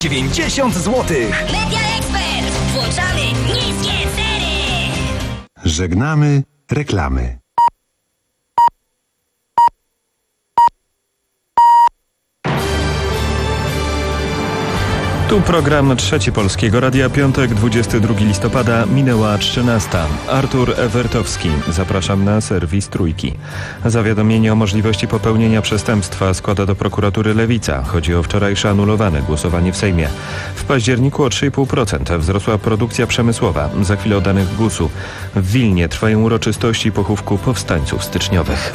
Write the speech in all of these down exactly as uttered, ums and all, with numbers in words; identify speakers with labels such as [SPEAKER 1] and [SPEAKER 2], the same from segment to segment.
[SPEAKER 1] dziewięćdziesiąt złotych.
[SPEAKER 2] Media Expert. Włączamy niskie ceny.
[SPEAKER 3] Żegnamy reklamy.
[SPEAKER 4] Tu program Trzeci Polskiego Radia, piątek, dwudziestego drugiego listopada, minęła trzynasta. Artur Ewertowski, zapraszam na serwis Trójki. Zawiadomienie o możliwości popełnienia przestępstwa składa do prokuratury Lewica. Chodzi o wczorajsze anulowane głosowanie w Sejmie. W październiku o trzy i pół procent wzrosła produkcja przemysłowa. Za chwilę o danych gusu. W Wilnie trwają uroczystości pochówku powstańców styczniowych.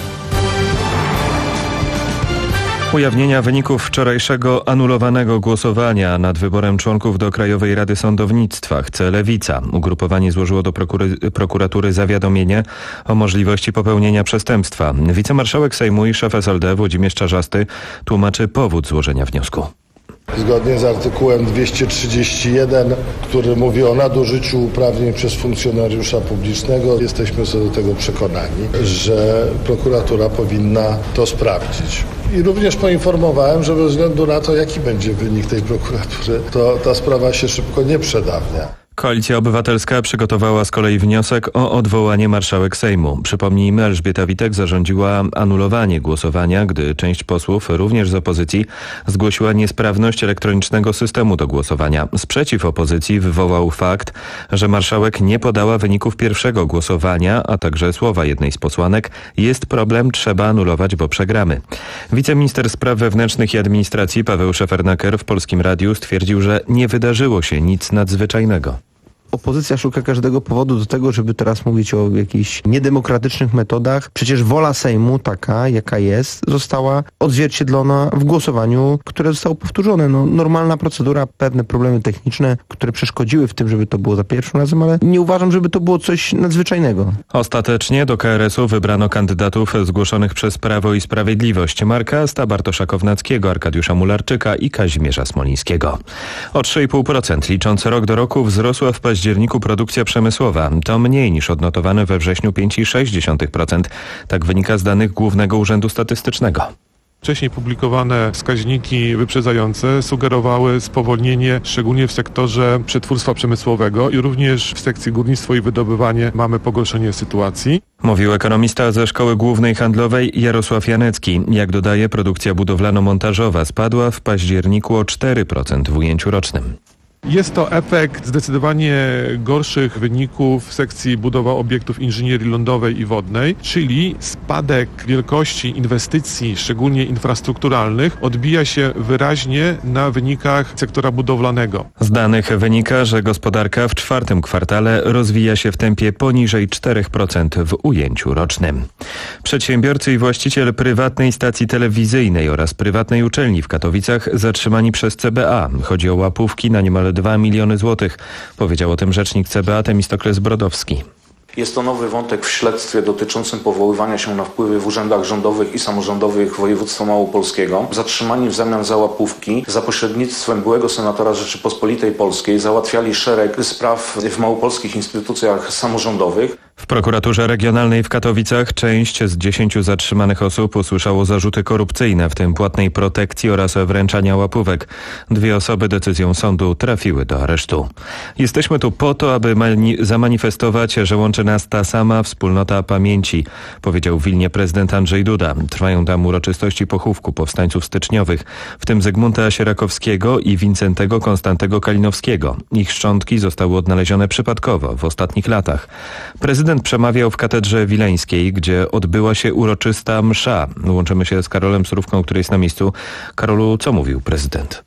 [SPEAKER 4] Ujawnienia wyników wczorajszego anulowanego głosowania nad wyborem członków do Krajowej Rady Sądownictwa chce Lewica. Ugrupowanie złożyło do prokury, prokuratury zawiadomienie o możliwości popełnienia przestępstwa. Wicemarszałek Sejmu i szef S L D Włodzimierz Czarzasty tłumaczy powód złożenia wniosku.
[SPEAKER 5] Zgodnie z artykułem dwieście trzydzieści jeden, który mówi o nadużyciu uprawnień przez funkcjonariusza publicznego, jesteśmy co do tego przekonani, że prokuratura powinna to sprawdzić. I również poinformowałem, że bez względu na to, jaki będzie wynik tej prokuratury, to ta sprawa się szybko nie przedawnia.
[SPEAKER 4] Koalicja Obywatelska przygotowała z kolei wniosek o odwołanie marszałek Sejmu. Przypomnijmy, Elżbieta Witek zarządziła anulowanie głosowania, gdy część posłów, również z opozycji, zgłosiła niesprawność elektronicznego systemu do głosowania. Sprzeciw opozycji wywołał fakt, że marszałek nie podała wyników pierwszego głosowania, a także słowa jednej z posłanek: jest problem, trzeba anulować, bo przegramy. Wiceminister Spraw Wewnętrznych i Administracji Paweł Szefernaker w Polskim Radiu stwierdził, że nie wydarzyło się nic nadzwyczajnego.
[SPEAKER 6] Opozycja szuka każdego powodu do tego, żeby teraz mówić o jakichś niedemokratycznych metodach. Przecież wola Sejmu, taka jaka jest, została odzwierciedlona w głosowaniu, które zostało powtórzone. No, normalna procedura, pewne problemy techniczne, które przeszkodziły w tym, żeby to było za pierwszym razem, ale nie uważam, żeby to było coś nadzwyczajnego.
[SPEAKER 4] Ostatecznie do K R S u wybrano kandydatów zgłoszonych przez Prawo i Sprawiedliwość: Marka Asta, Bartosza Kownackiego, Arkadiusza Mularczyka i Kazimierza Smolińskiego. O trzy i pół procent licząc rok do roku wzrosła w październiku produkcja przemysłowa. To mniej niż odnotowane we wrześniu pięć i sześć dziesiątych procent. Tak wynika z danych Głównego Urzędu Statystycznego.
[SPEAKER 7] Wcześniej publikowane wskaźniki wyprzedzające sugerowały spowolnienie, szczególnie w sektorze przetwórstwa przemysłowego i również w sekcji górnictwo i wydobywanie mamy pogorszenie sytuacji.
[SPEAKER 4] Mówił ekonomista ze Szkoły Głównej Handlowej Jarosław Janecki. Jak dodaje, produkcja budowlano-montażowa spadła w październiku o cztery procent w ujęciu rocznym.
[SPEAKER 7] Jest to efekt zdecydowanie gorszych wyników w sekcji budowa obiektów inżynierii lądowej i wodnej, czyli spadek wielkości inwestycji, szczególnie infrastrukturalnych, odbija się wyraźnie na wynikach sektora budowlanego.
[SPEAKER 4] Z danych wynika, że gospodarka w czwartym kwartale rozwija się w tempie poniżej cztery procent w ujęciu rocznym. Przedsiębiorcy i właściciel prywatnej stacji telewizyjnej oraz prywatnej uczelni w Katowicach zatrzymani przez C B A. Chodzi o łapówki na niemal dwa miliony złotych. Powiedział o tym rzecznik C B A Temistokles Brodowski.
[SPEAKER 8] Jest to nowy wątek w śledztwie dotyczącym powoływania się na wpływy w urzędach rządowych i samorządowych województwa małopolskiego. Zatrzymani w zamian za łapówki za pośrednictwem byłego senatora Rzeczypospolitej Polskiej załatwiali szereg spraw w małopolskich instytucjach samorządowych.
[SPEAKER 4] W prokuraturze regionalnej w Katowicach część z dziesięciu zatrzymanych osób usłyszało zarzuty korupcyjne, w tym płatnej protekcji oraz wręczania łapówek. Dwie osoby decyzją sądu trafiły do aresztu. Jesteśmy tu po to, aby mani- zamanifestować, że łączy nas ta sama wspólnota pamięci, powiedział w Wilnie prezydent Andrzej Duda. Trwają tam uroczystości pochówku powstańców styczniowych, w tym Zygmunta Sierakowskiego i Wincentego Konstantego Kalinowskiego. Ich szczątki zostały odnalezione przypadkowo w ostatnich latach. Prezydent Prezydent przemawiał w Katedrze Wileńskiej, gdzie odbyła się uroczysta msza. Łączymy się z Karolem Surówką, który jest na miejscu. Karolu, co mówił prezydent?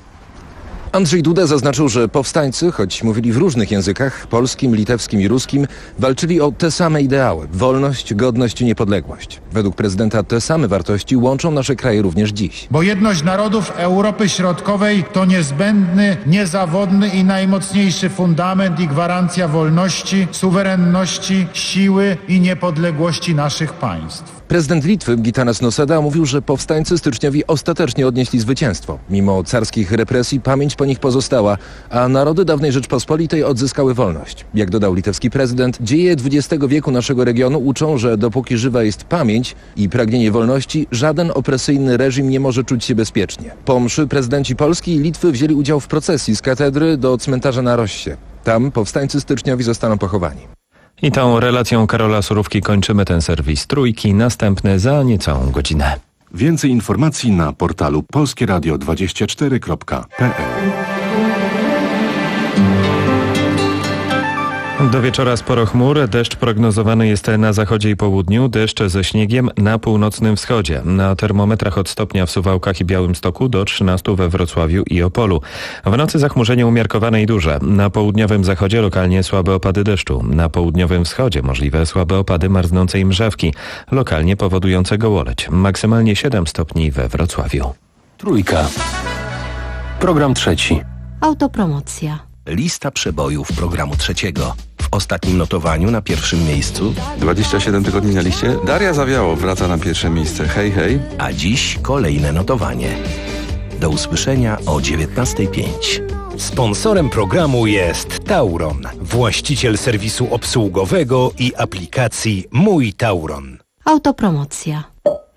[SPEAKER 9] Andrzej Duda zaznaczył, że powstańcy, choć mówili w różnych językach, polskim, litewskim i ruskim, walczyli o te same ideały: wolność, godność i niepodległość. Według prezydenta te same wartości łączą nasze kraje również dziś.
[SPEAKER 10] Bo jedność narodów Europy Środkowej to niezbędny, niezawodny i najmocniejszy fundament i gwarancja wolności, suwerenności, siły i niepodległości naszych państw.
[SPEAKER 9] Prezydent Litwy Gitanas Nausėda mówił, że powstańcy styczniowi ostatecznie odnieśli zwycięstwo. Mimo carskich represji pamięć po nich pozostała, a narody dawnej Rzeczpospolitej odzyskały wolność. Jak dodał litewski prezydent, dzieje dwudziestego wieku naszego regionu uczą, że dopóki żywa jest pamięć i pragnienie wolności, żaden opresyjny reżim nie może czuć się bezpiecznie. Po mszy prezydenci Polski i Litwy wzięli udział w procesji z katedry do cmentarza na Rossie. Tam powstańcy styczniowi zostaną pochowani.
[SPEAKER 4] I tą relacją Karola Surówki kończymy ten serwis Trójki. Następny za niecałą godzinę.
[SPEAKER 3] Więcej informacji na portalu polskie radio dwadzieścia cztery kropka p l.
[SPEAKER 4] Do wieczora sporo chmur, deszcz prognozowany jest na zachodzie i południu, deszcz ze śniegiem na północnym wschodzie. Na termometrach od stopnia w Suwałkach i Białymstoku do trzynastu we Wrocławiu i Opolu. W nocy zachmurzenie umiarkowane i duże. Na południowym zachodzie lokalnie słabe opady deszczu. Na południowym wschodzie możliwe słabe opady marznącej mrzawki, lokalnie powodujące gołoleć. Maksymalnie siedem stopni we Wrocławiu.
[SPEAKER 1] Trójka. Program trzeci.
[SPEAKER 11] Autopromocja.
[SPEAKER 1] Lista przebojów programu trzeciego. W ostatnim notowaniu na pierwszym miejscu
[SPEAKER 12] dwadzieścia siedem tygodni na liście. Daria Zawiało wraca na pierwsze miejsce. Hej, hej.
[SPEAKER 1] A dziś kolejne notowanie. Do usłyszenia o dziewiętnasta pięć. Sponsorem programu jest Tauron, właściciel serwisu obsługowego i aplikacji Mój Tauron.
[SPEAKER 11] Autopromocja.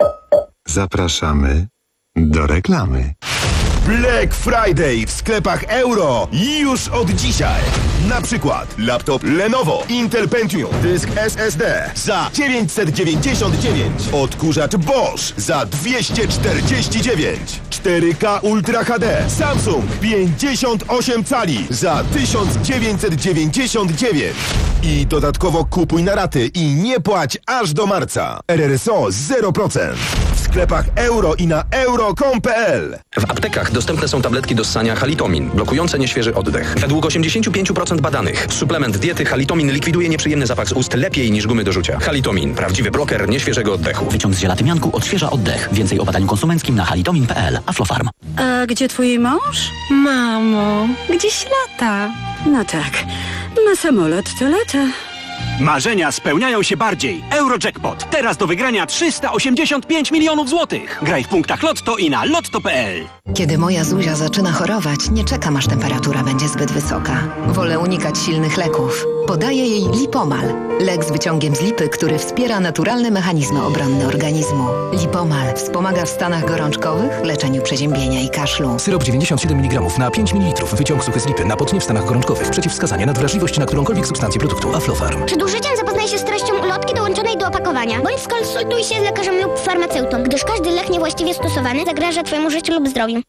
[SPEAKER 3] Zapraszamy do reklamy.
[SPEAKER 13] Black Friday w sklepach Euro już od dzisiaj. Na przykład laptop Lenovo Intel Pentium, dysk S S D za dziewięćset dziewięćdziesiąt dziewięć, odkurzacz Bosch za dwieście czterdzieści dziewięć, cztery K Ultra H D Samsung pięćdziesiąt osiem cali za tysiąc dziewięćset dziewięćdziesiąt dziewięć i dodatkowo kupuj na raty i nie płać aż do marca. R R S O zero procent. W sklepach Euro i na euro kropka com kropka p l.
[SPEAKER 14] W aptekach dostępne są tabletki do ssania Halitomin, blokujące nieświeży oddech. Według osiemdziesiąt pięć procent badanych suplement diety Halitomin likwiduje nieprzyjemny zapach z ust lepiej niż gumy do rzucia. Halitomin, prawdziwy broker nieświeżego oddechu.
[SPEAKER 15] Wyciąg z żelatymianku odświeża oddech. Więcej o badaniu konsumenckim na halitomin kropka p l. Aflofarm.
[SPEAKER 16] A gdzie twój mąż? Mamo, gdzieś lata. No tak, na samolot to lata.
[SPEAKER 17] Marzenia spełniają się bardziej. Eurojackpot. Teraz do wygrania trzysta osiemdziesiąt pięć milionów złotych. Graj w punktach Lotto i na lotto kropka p l.
[SPEAKER 18] Kiedy moja Zuzia zaczyna chorować, nie czekam, aż temperatura będzie zbyt wysoka. Wolę unikać silnych leków. Podaję jej Lipomal. Lek z wyciągiem z lipy, który wspiera naturalne mechanizmy obronne organizmu. Lipomal wspomaga w stanach gorączkowych, leczeniu przeziębienia i kaszlu.
[SPEAKER 1] Syrop dziewięćdziesiąt siedem miligramów na pięć mililitrów. Wyciąg suchy z lipy na potnie w stanach gorączkowych. Przeciwwskazania na wrażliwość na którąkolwiek substancję produktu. Aflofarm.
[SPEAKER 19] Przed użyciem zapoznaj się z treścią ulotki dołączonej do opakowania. Bądź skonsultuj się z lekarzem lub farmaceutą, gdyż każdy lek niewłaściwie stosowany zagraża twojemu życiu lub zdrowiu.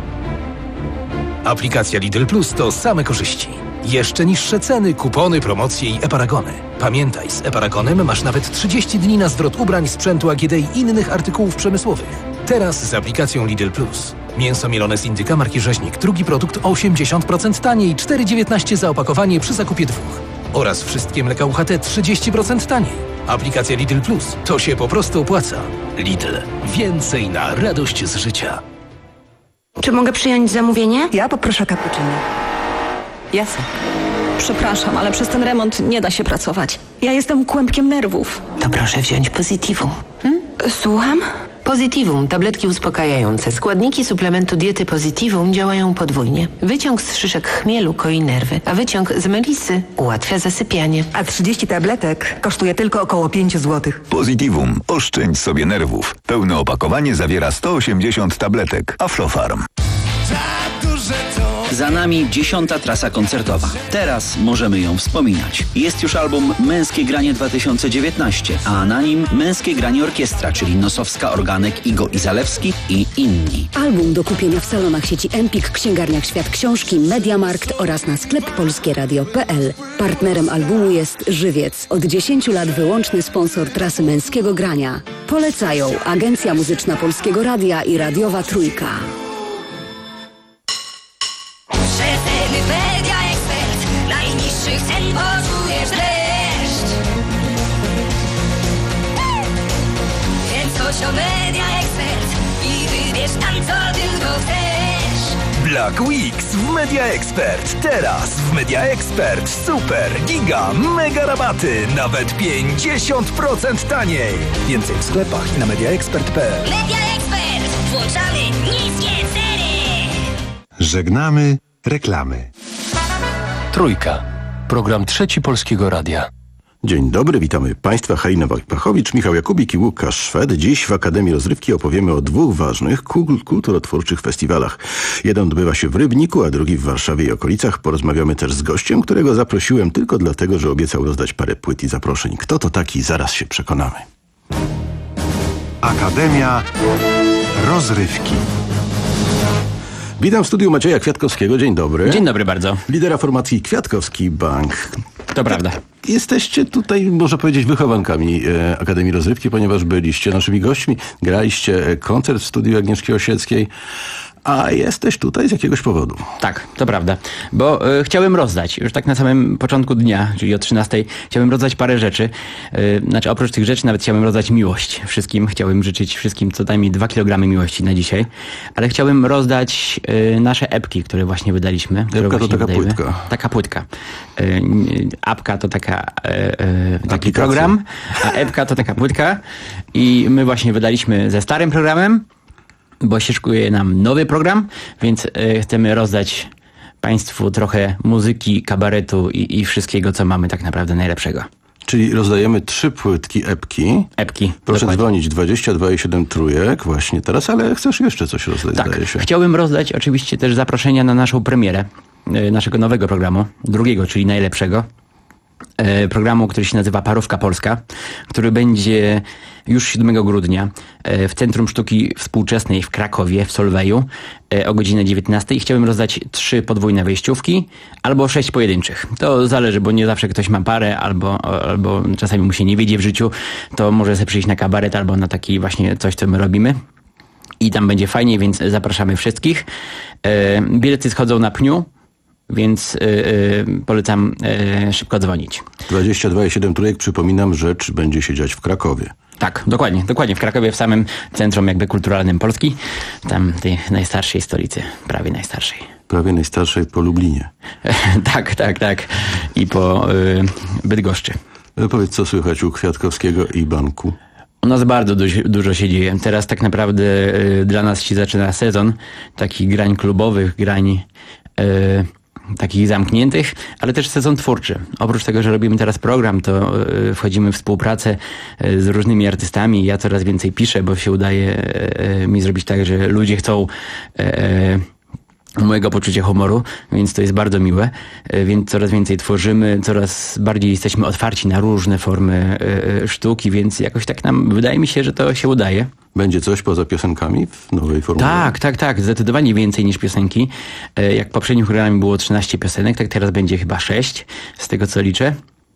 [SPEAKER 1] Aplikacja Lidl Plus to same korzyści. Jeszcze niższe ceny, kupony, promocje i e-paragony. Pamiętaj, z e-paragonem masz nawet trzydzieści dni na zwrot ubrań, sprzętu A G D i innych artykułów przemysłowych. Teraz z aplikacją Lidl Plus. Mięso mielone z indyka marki Rzeźnik. Drugi produkt osiemdziesiąt procent taniej, cztery dziewiętnaście za opakowanie przy zakupie dwóch. Oraz wszystkie mleka U H T trzydzieści procent taniej. Aplikacja Lidl Plus. To się po prostu opłaca. Lidl. Więcej na radość z życia.
[SPEAKER 16] Czy mogę przyjąć zamówienie?
[SPEAKER 20] Ja poproszę cappuccino. Jasne.
[SPEAKER 16] Przepraszam, ale przez ten remont nie da się pracować. Ja jestem kłębkiem nerwów.
[SPEAKER 20] To proszę wziąć Positivum.
[SPEAKER 16] Hmm? Słucham?
[SPEAKER 20] Positivum, tabletki uspokajające. Składniki suplementu diety Positivum działają podwójnie. Wyciąg z szyszek chmielu koi nerwy, a wyciąg z melisy ułatwia zasypianie.
[SPEAKER 21] A trzydzieści tabletek kosztuje tylko około pięć złotych.
[SPEAKER 22] Positivum. Oszczędź sobie nerwów. Pełne opakowanie zawiera sto osiemdziesiąt tabletek. Aflofarm.
[SPEAKER 15] Za nami dziesiąta trasa koncertowa. Teraz możemy ją wspominać. Jest już album Męskie Granie dwa tysiące dziewiętnaście, a na nim Męskie Granie Orkiestra, czyli Nosowska, Organek, Igo i Zalewski i inni.
[SPEAKER 23] Album do kupienia w salonach sieci Empik, księgarniach Świat Książki, Mediamarkt oraz na sklep polskie radio kropka p l. Partnerem albumu jest Żywiec. Od dziesięciu lat wyłączny sponsor trasy Męskiego Grania. Polecają Agencja Muzyczna Polskiego Radia i Radiowa Trójka.
[SPEAKER 2] Media Expert. Najniższych cen poczujesz dreszcz. Więc chodź o Media Expert i wybierz tam, co tylko chcesz.
[SPEAKER 1] Black Weeks w Media Expert. Teraz w Media Expert super, giga, mega rabaty. Nawet pięćdziesiąt procent taniej. Więcej w sklepach i na mediaexpert kropka p l.
[SPEAKER 2] Media Expert. Włączamy niskie ceny.
[SPEAKER 3] Żegnamy
[SPEAKER 5] Reklamy.
[SPEAKER 6] Trójka. Program Trzeci Polskiego Radia.
[SPEAKER 7] Dzień dobry, witamy Państwa. Halina Wojpachowicz, Michał Jakubik i Łukasz Szwed. Dziś w Akademii Rozrywki opowiemy o dwóch ważnych kul- kulturotwórczych festiwalach. Jeden odbywa się w Rybniku, a drugi w Warszawie i okolicach. Porozmawiamy też z gościem, którego zaprosiłem tylko dlatego, że obiecał rozdać parę płyt i zaproszeń. Kto to taki? Zaraz się przekonamy.
[SPEAKER 5] Akademia Rozrywki.
[SPEAKER 7] Witam w studiu Macieja Kwiatkowskiego. Dzień dobry.
[SPEAKER 24] Dzień dobry bardzo.
[SPEAKER 7] Lidera formacji Kwiatkowski Bank.
[SPEAKER 24] To prawda.
[SPEAKER 7] Jesteście tutaj, można powiedzieć, wychowankami e, Akademii Rozrywki, ponieważ byliście naszymi gośćmi, graliście koncert w studiu Agnieszki Osieckiej, a jesteś tutaj z jakiegoś powodu.
[SPEAKER 24] Tak, to prawda, bo y, chciałem rozdać, już tak na samym początku dnia, czyli o trzynastej, chciałem rozdać parę rzeczy. Y, znaczy oprócz tych rzeczy nawet chciałem rozdać miłość wszystkim. Chciałem życzyć wszystkim co najmniej dwa kilogramy miłości na dzisiaj. Ale chciałem rozdać y, nasze epki, które właśnie wydaliśmy.
[SPEAKER 7] Epka to taka
[SPEAKER 24] wydajemy.
[SPEAKER 7] płytka.
[SPEAKER 24] Taka płytka. Y, apka to taka, y, y, taki Aplikacja. Program, a epka to taka płytka. I my właśnie wydaliśmy ze starym programem, bo się szykuje nam nowy program, więc y, chcemy rozdać Państwu trochę muzyki, kabaretu i, i wszystkiego, co mamy tak naprawdę najlepszego.
[SPEAKER 7] Czyli rozdajemy trzy płytki epki.
[SPEAKER 24] Epki.
[SPEAKER 7] Proszę
[SPEAKER 24] dokładnie.
[SPEAKER 7] dzwonić dwadzieścia dwa i siedem trójek właśnie teraz, ale chcesz jeszcze coś rozdać,
[SPEAKER 24] tak,
[SPEAKER 7] zdaje się.
[SPEAKER 24] Chciałbym rozdać oczywiście też zaproszenia na naszą premierę y, naszego nowego programu, drugiego, czyli najlepszego. Programu, który się nazywa Parówka Polska, który będzie już siódmego grudnia w Centrum Sztuki Współczesnej w Krakowie, w Solweju o godzinie dziewiętnastej. Chciałbym rozdać trzy podwójne wejściówki albo sześć pojedynczych. To zależy, bo nie zawsze ktoś ma parę, albo, albo czasami mu się nie wiedzie w życiu, to może sobie przyjść na kabaret albo na taki właśnie coś, co my robimy. I tam będzie fajnie, więc zapraszamy wszystkich. Bilety schodzą na pniu. Więc yy, yy, polecam yy, szybko dzwonić.
[SPEAKER 7] dwadzieścia dwa i siedem trójek, przypominam, rzecz będzie się dziać w Krakowie.
[SPEAKER 24] Tak, dokładnie, dokładnie. W Krakowie, w samym centrum jakby kulturalnym Polski. Tam tej najstarszej stolicy, prawie najstarszej.
[SPEAKER 7] Prawie najstarszej po Lublinie.
[SPEAKER 24] tak, tak, tak. I po yy, Bydgoszczy.
[SPEAKER 7] No, powiedz, co słychać u Kwiatkowskiego i Banku?
[SPEAKER 24] U nas bardzo dużo, dużo się dzieje. Teraz tak naprawdę yy, dla nas się zaczyna sezon takich grań klubowych, grań yy, takich zamkniętych, ale też sezon twórczy. Oprócz tego, że robimy teraz program, to y, wchodzimy w współpracę y, z różnymi artystami. Ja coraz więcej piszę, bo się udaje y, mi zrobić tak, że ludzie chcą y, y, mojego poczucia humoru, więc to jest bardzo miłe. Y, więc coraz więcej tworzymy, coraz bardziej jesteśmy otwarci na różne formy y, sztuki, więc jakoś tak nam, wydaje mi się, że to się udaje.
[SPEAKER 7] Będzie coś poza piosenkami w nowej formule?
[SPEAKER 24] Tak, tak, tak. Zdecydowanie więcej niż piosenki. Jak w poprzednim programie było trzynaście piosenek, tak teraz będzie chyba sześć, z tego co liczę.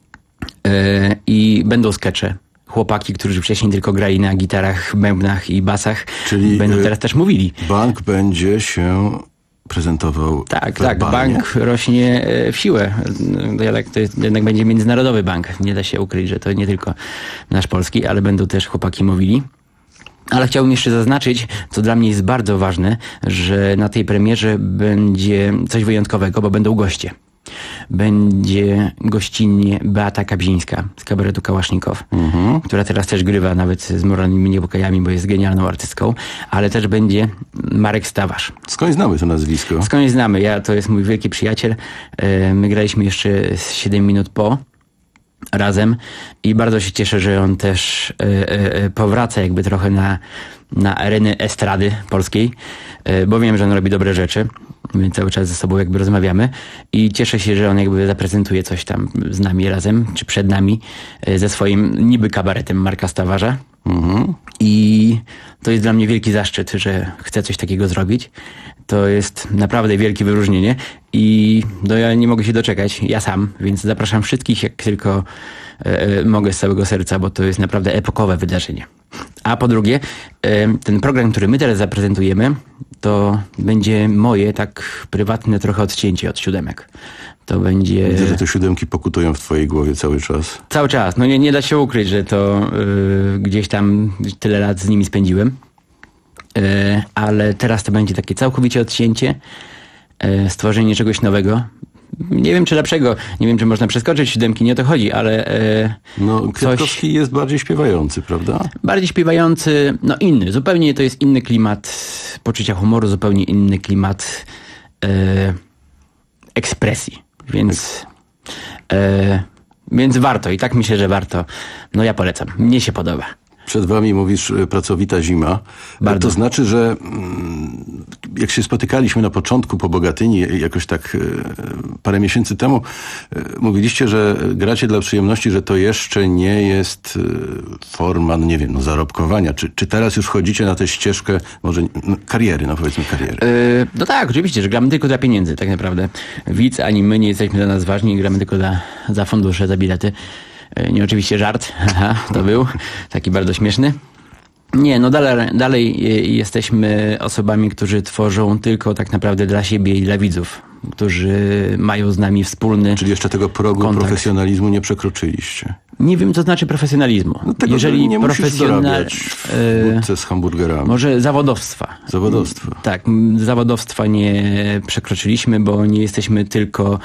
[SPEAKER 24] I będą skecze. Chłopaki, którzy wcześniej tylko grali na gitarach, bębnach i basach, czyli będą teraz też mówili.
[SPEAKER 7] Bank będzie się prezentował
[SPEAKER 24] Tak,
[SPEAKER 7] werbalnie?
[SPEAKER 24] tak. Bank rośnie w siłę. To jest, jednak będzie międzynarodowy bank. Nie da się ukryć, że to nie tylko nasz polski, ale będą też chłopaki mówili. Ale chciałbym jeszcze zaznaczyć, co dla mnie jest bardzo ważne, że na tej premierze będzie coś wyjątkowego, bo będą goście. Będzie gościnnie Beata Kapińska z kabaretu Kałasznikow, mhm. która teraz też grywa nawet z Moralnymi Niepokojami, bo jest genialną artystką, ale też będzie Marek Stawarz.
[SPEAKER 7] Skąd znamy to nazwisko?
[SPEAKER 24] Skąd znamy? Ja, to jest mój wielki przyjaciel. My graliśmy jeszcze siedem minut po razem i bardzo się cieszę, że on też y, y, powraca jakby trochę na, na areny estrady polskiej, y, bo wiem, że on robi dobre rzeczy. My cały czas ze sobą jakby rozmawiamy i cieszę się, że on jakby zaprezentuje coś tam z nami razem, czy przed nami, y, ze swoim niby kabaretem Marka Stawarza. Mhm. I to jest dla mnie wielki zaszczyt, że chcę coś takiego zrobić. To jest naprawdę wielkie wyróżnienie i no ja nie mogę się doczekać, ja sam, więc zapraszam wszystkich, jak tylko e, mogę z całego serca, bo to jest naprawdę epokowe wydarzenie. A po drugie, e, ten program, który my teraz zaprezentujemy, to będzie moje tak prywatne trochę odcięcie od siódemek. To będzie...
[SPEAKER 7] Widzę, że te siódemki pokutują w twojej głowie cały czas.
[SPEAKER 24] Cały czas. No nie, nie da się ukryć, że to y, gdzieś tam tyle lat z nimi spędziłem. Y, ale teraz to będzie takie całkowicie odcięcie, y, stworzenie czegoś nowego. Nie wiem, czy lepszego. Nie wiem, czy można przeskoczyć siódemki, nie o to chodzi, ale... Y,
[SPEAKER 7] no, Kwiatkowski coś... jest bardziej śpiewający, prawda?
[SPEAKER 24] Bardziej śpiewający, no inny. Zupełnie to jest inny klimat poczucia humoru, zupełnie inny klimat... Y, ekspresji. Więc, e, więc warto i tak myślę, że warto. No ja polecam. Mnie się podoba.
[SPEAKER 7] Przed wami mówisz pracowita zima.
[SPEAKER 24] Bardzo.
[SPEAKER 7] To znaczy, że jak się spotykaliśmy na początku po Bogatyni, jakoś tak parę miesięcy temu, mówiliście, że gracie dla przyjemności, że to jeszcze nie jest forma, no nie wiem, no zarobkowania. Czy, czy teraz już wchodzicie na tę ścieżkę może no, kariery, no powiedzmy kariery?
[SPEAKER 24] Yy, no tak, oczywiście, że gramy tylko dla pieniędzy tak naprawdę. Widz ani my nie jesteśmy dla nas ważni, gramy tylko dla, za fundusze, za bilety. Nie, oczywiście żart, aha, to był taki bardzo śmieszny. Nie, no dalej, dalej jesteśmy osobami, którzy tworzą tylko tak naprawdę dla siebie i dla widzów, którzy mają z nami wspólny
[SPEAKER 7] Czyli jeszcze tego progu kontakt. Profesjonalizmu nie przekroczyliście?
[SPEAKER 24] Nie wiem, co znaczy profesjonalizmu.
[SPEAKER 7] No tego, Jeżeli nie profesjonal... w budce z hamburgerami.
[SPEAKER 24] Może zawodowstwa.
[SPEAKER 7] Zawodowstwa.
[SPEAKER 24] Tak, zawodowstwa nie przekroczyliśmy, bo nie jesteśmy tylko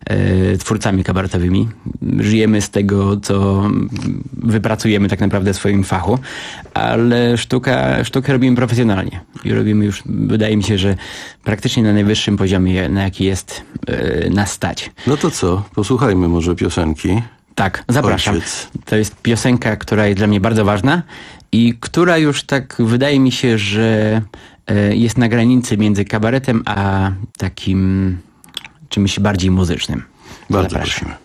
[SPEAKER 24] e, twórcami kabaretowymi. Żyjemy z tego, co wypracujemy tak naprawdę w swoim fachu, ale sztuka, sztukę robimy profesjonalnie. I robimy już, wydaje mi się, że praktycznie na najwyższym poziomie, na jaki jest e, nas stać.
[SPEAKER 7] No to co? Posłuchajmy może piosenki.
[SPEAKER 24] Tak, zapraszam.
[SPEAKER 7] Ojciec.
[SPEAKER 24] To jest piosenka, która jest dla mnie bardzo ważna i która już tak wydaje mi się, że jest na granicy między kabaretem a takim czymś bardziej muzycznym.
[SPEAKER 7] Bardzo
[SPEAKER 24] zapraszam.
[SPEAKER 7] Prosimy.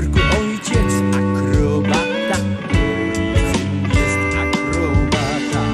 [SPEAKER 4] Ojciec akrobata, syn jest akrobata.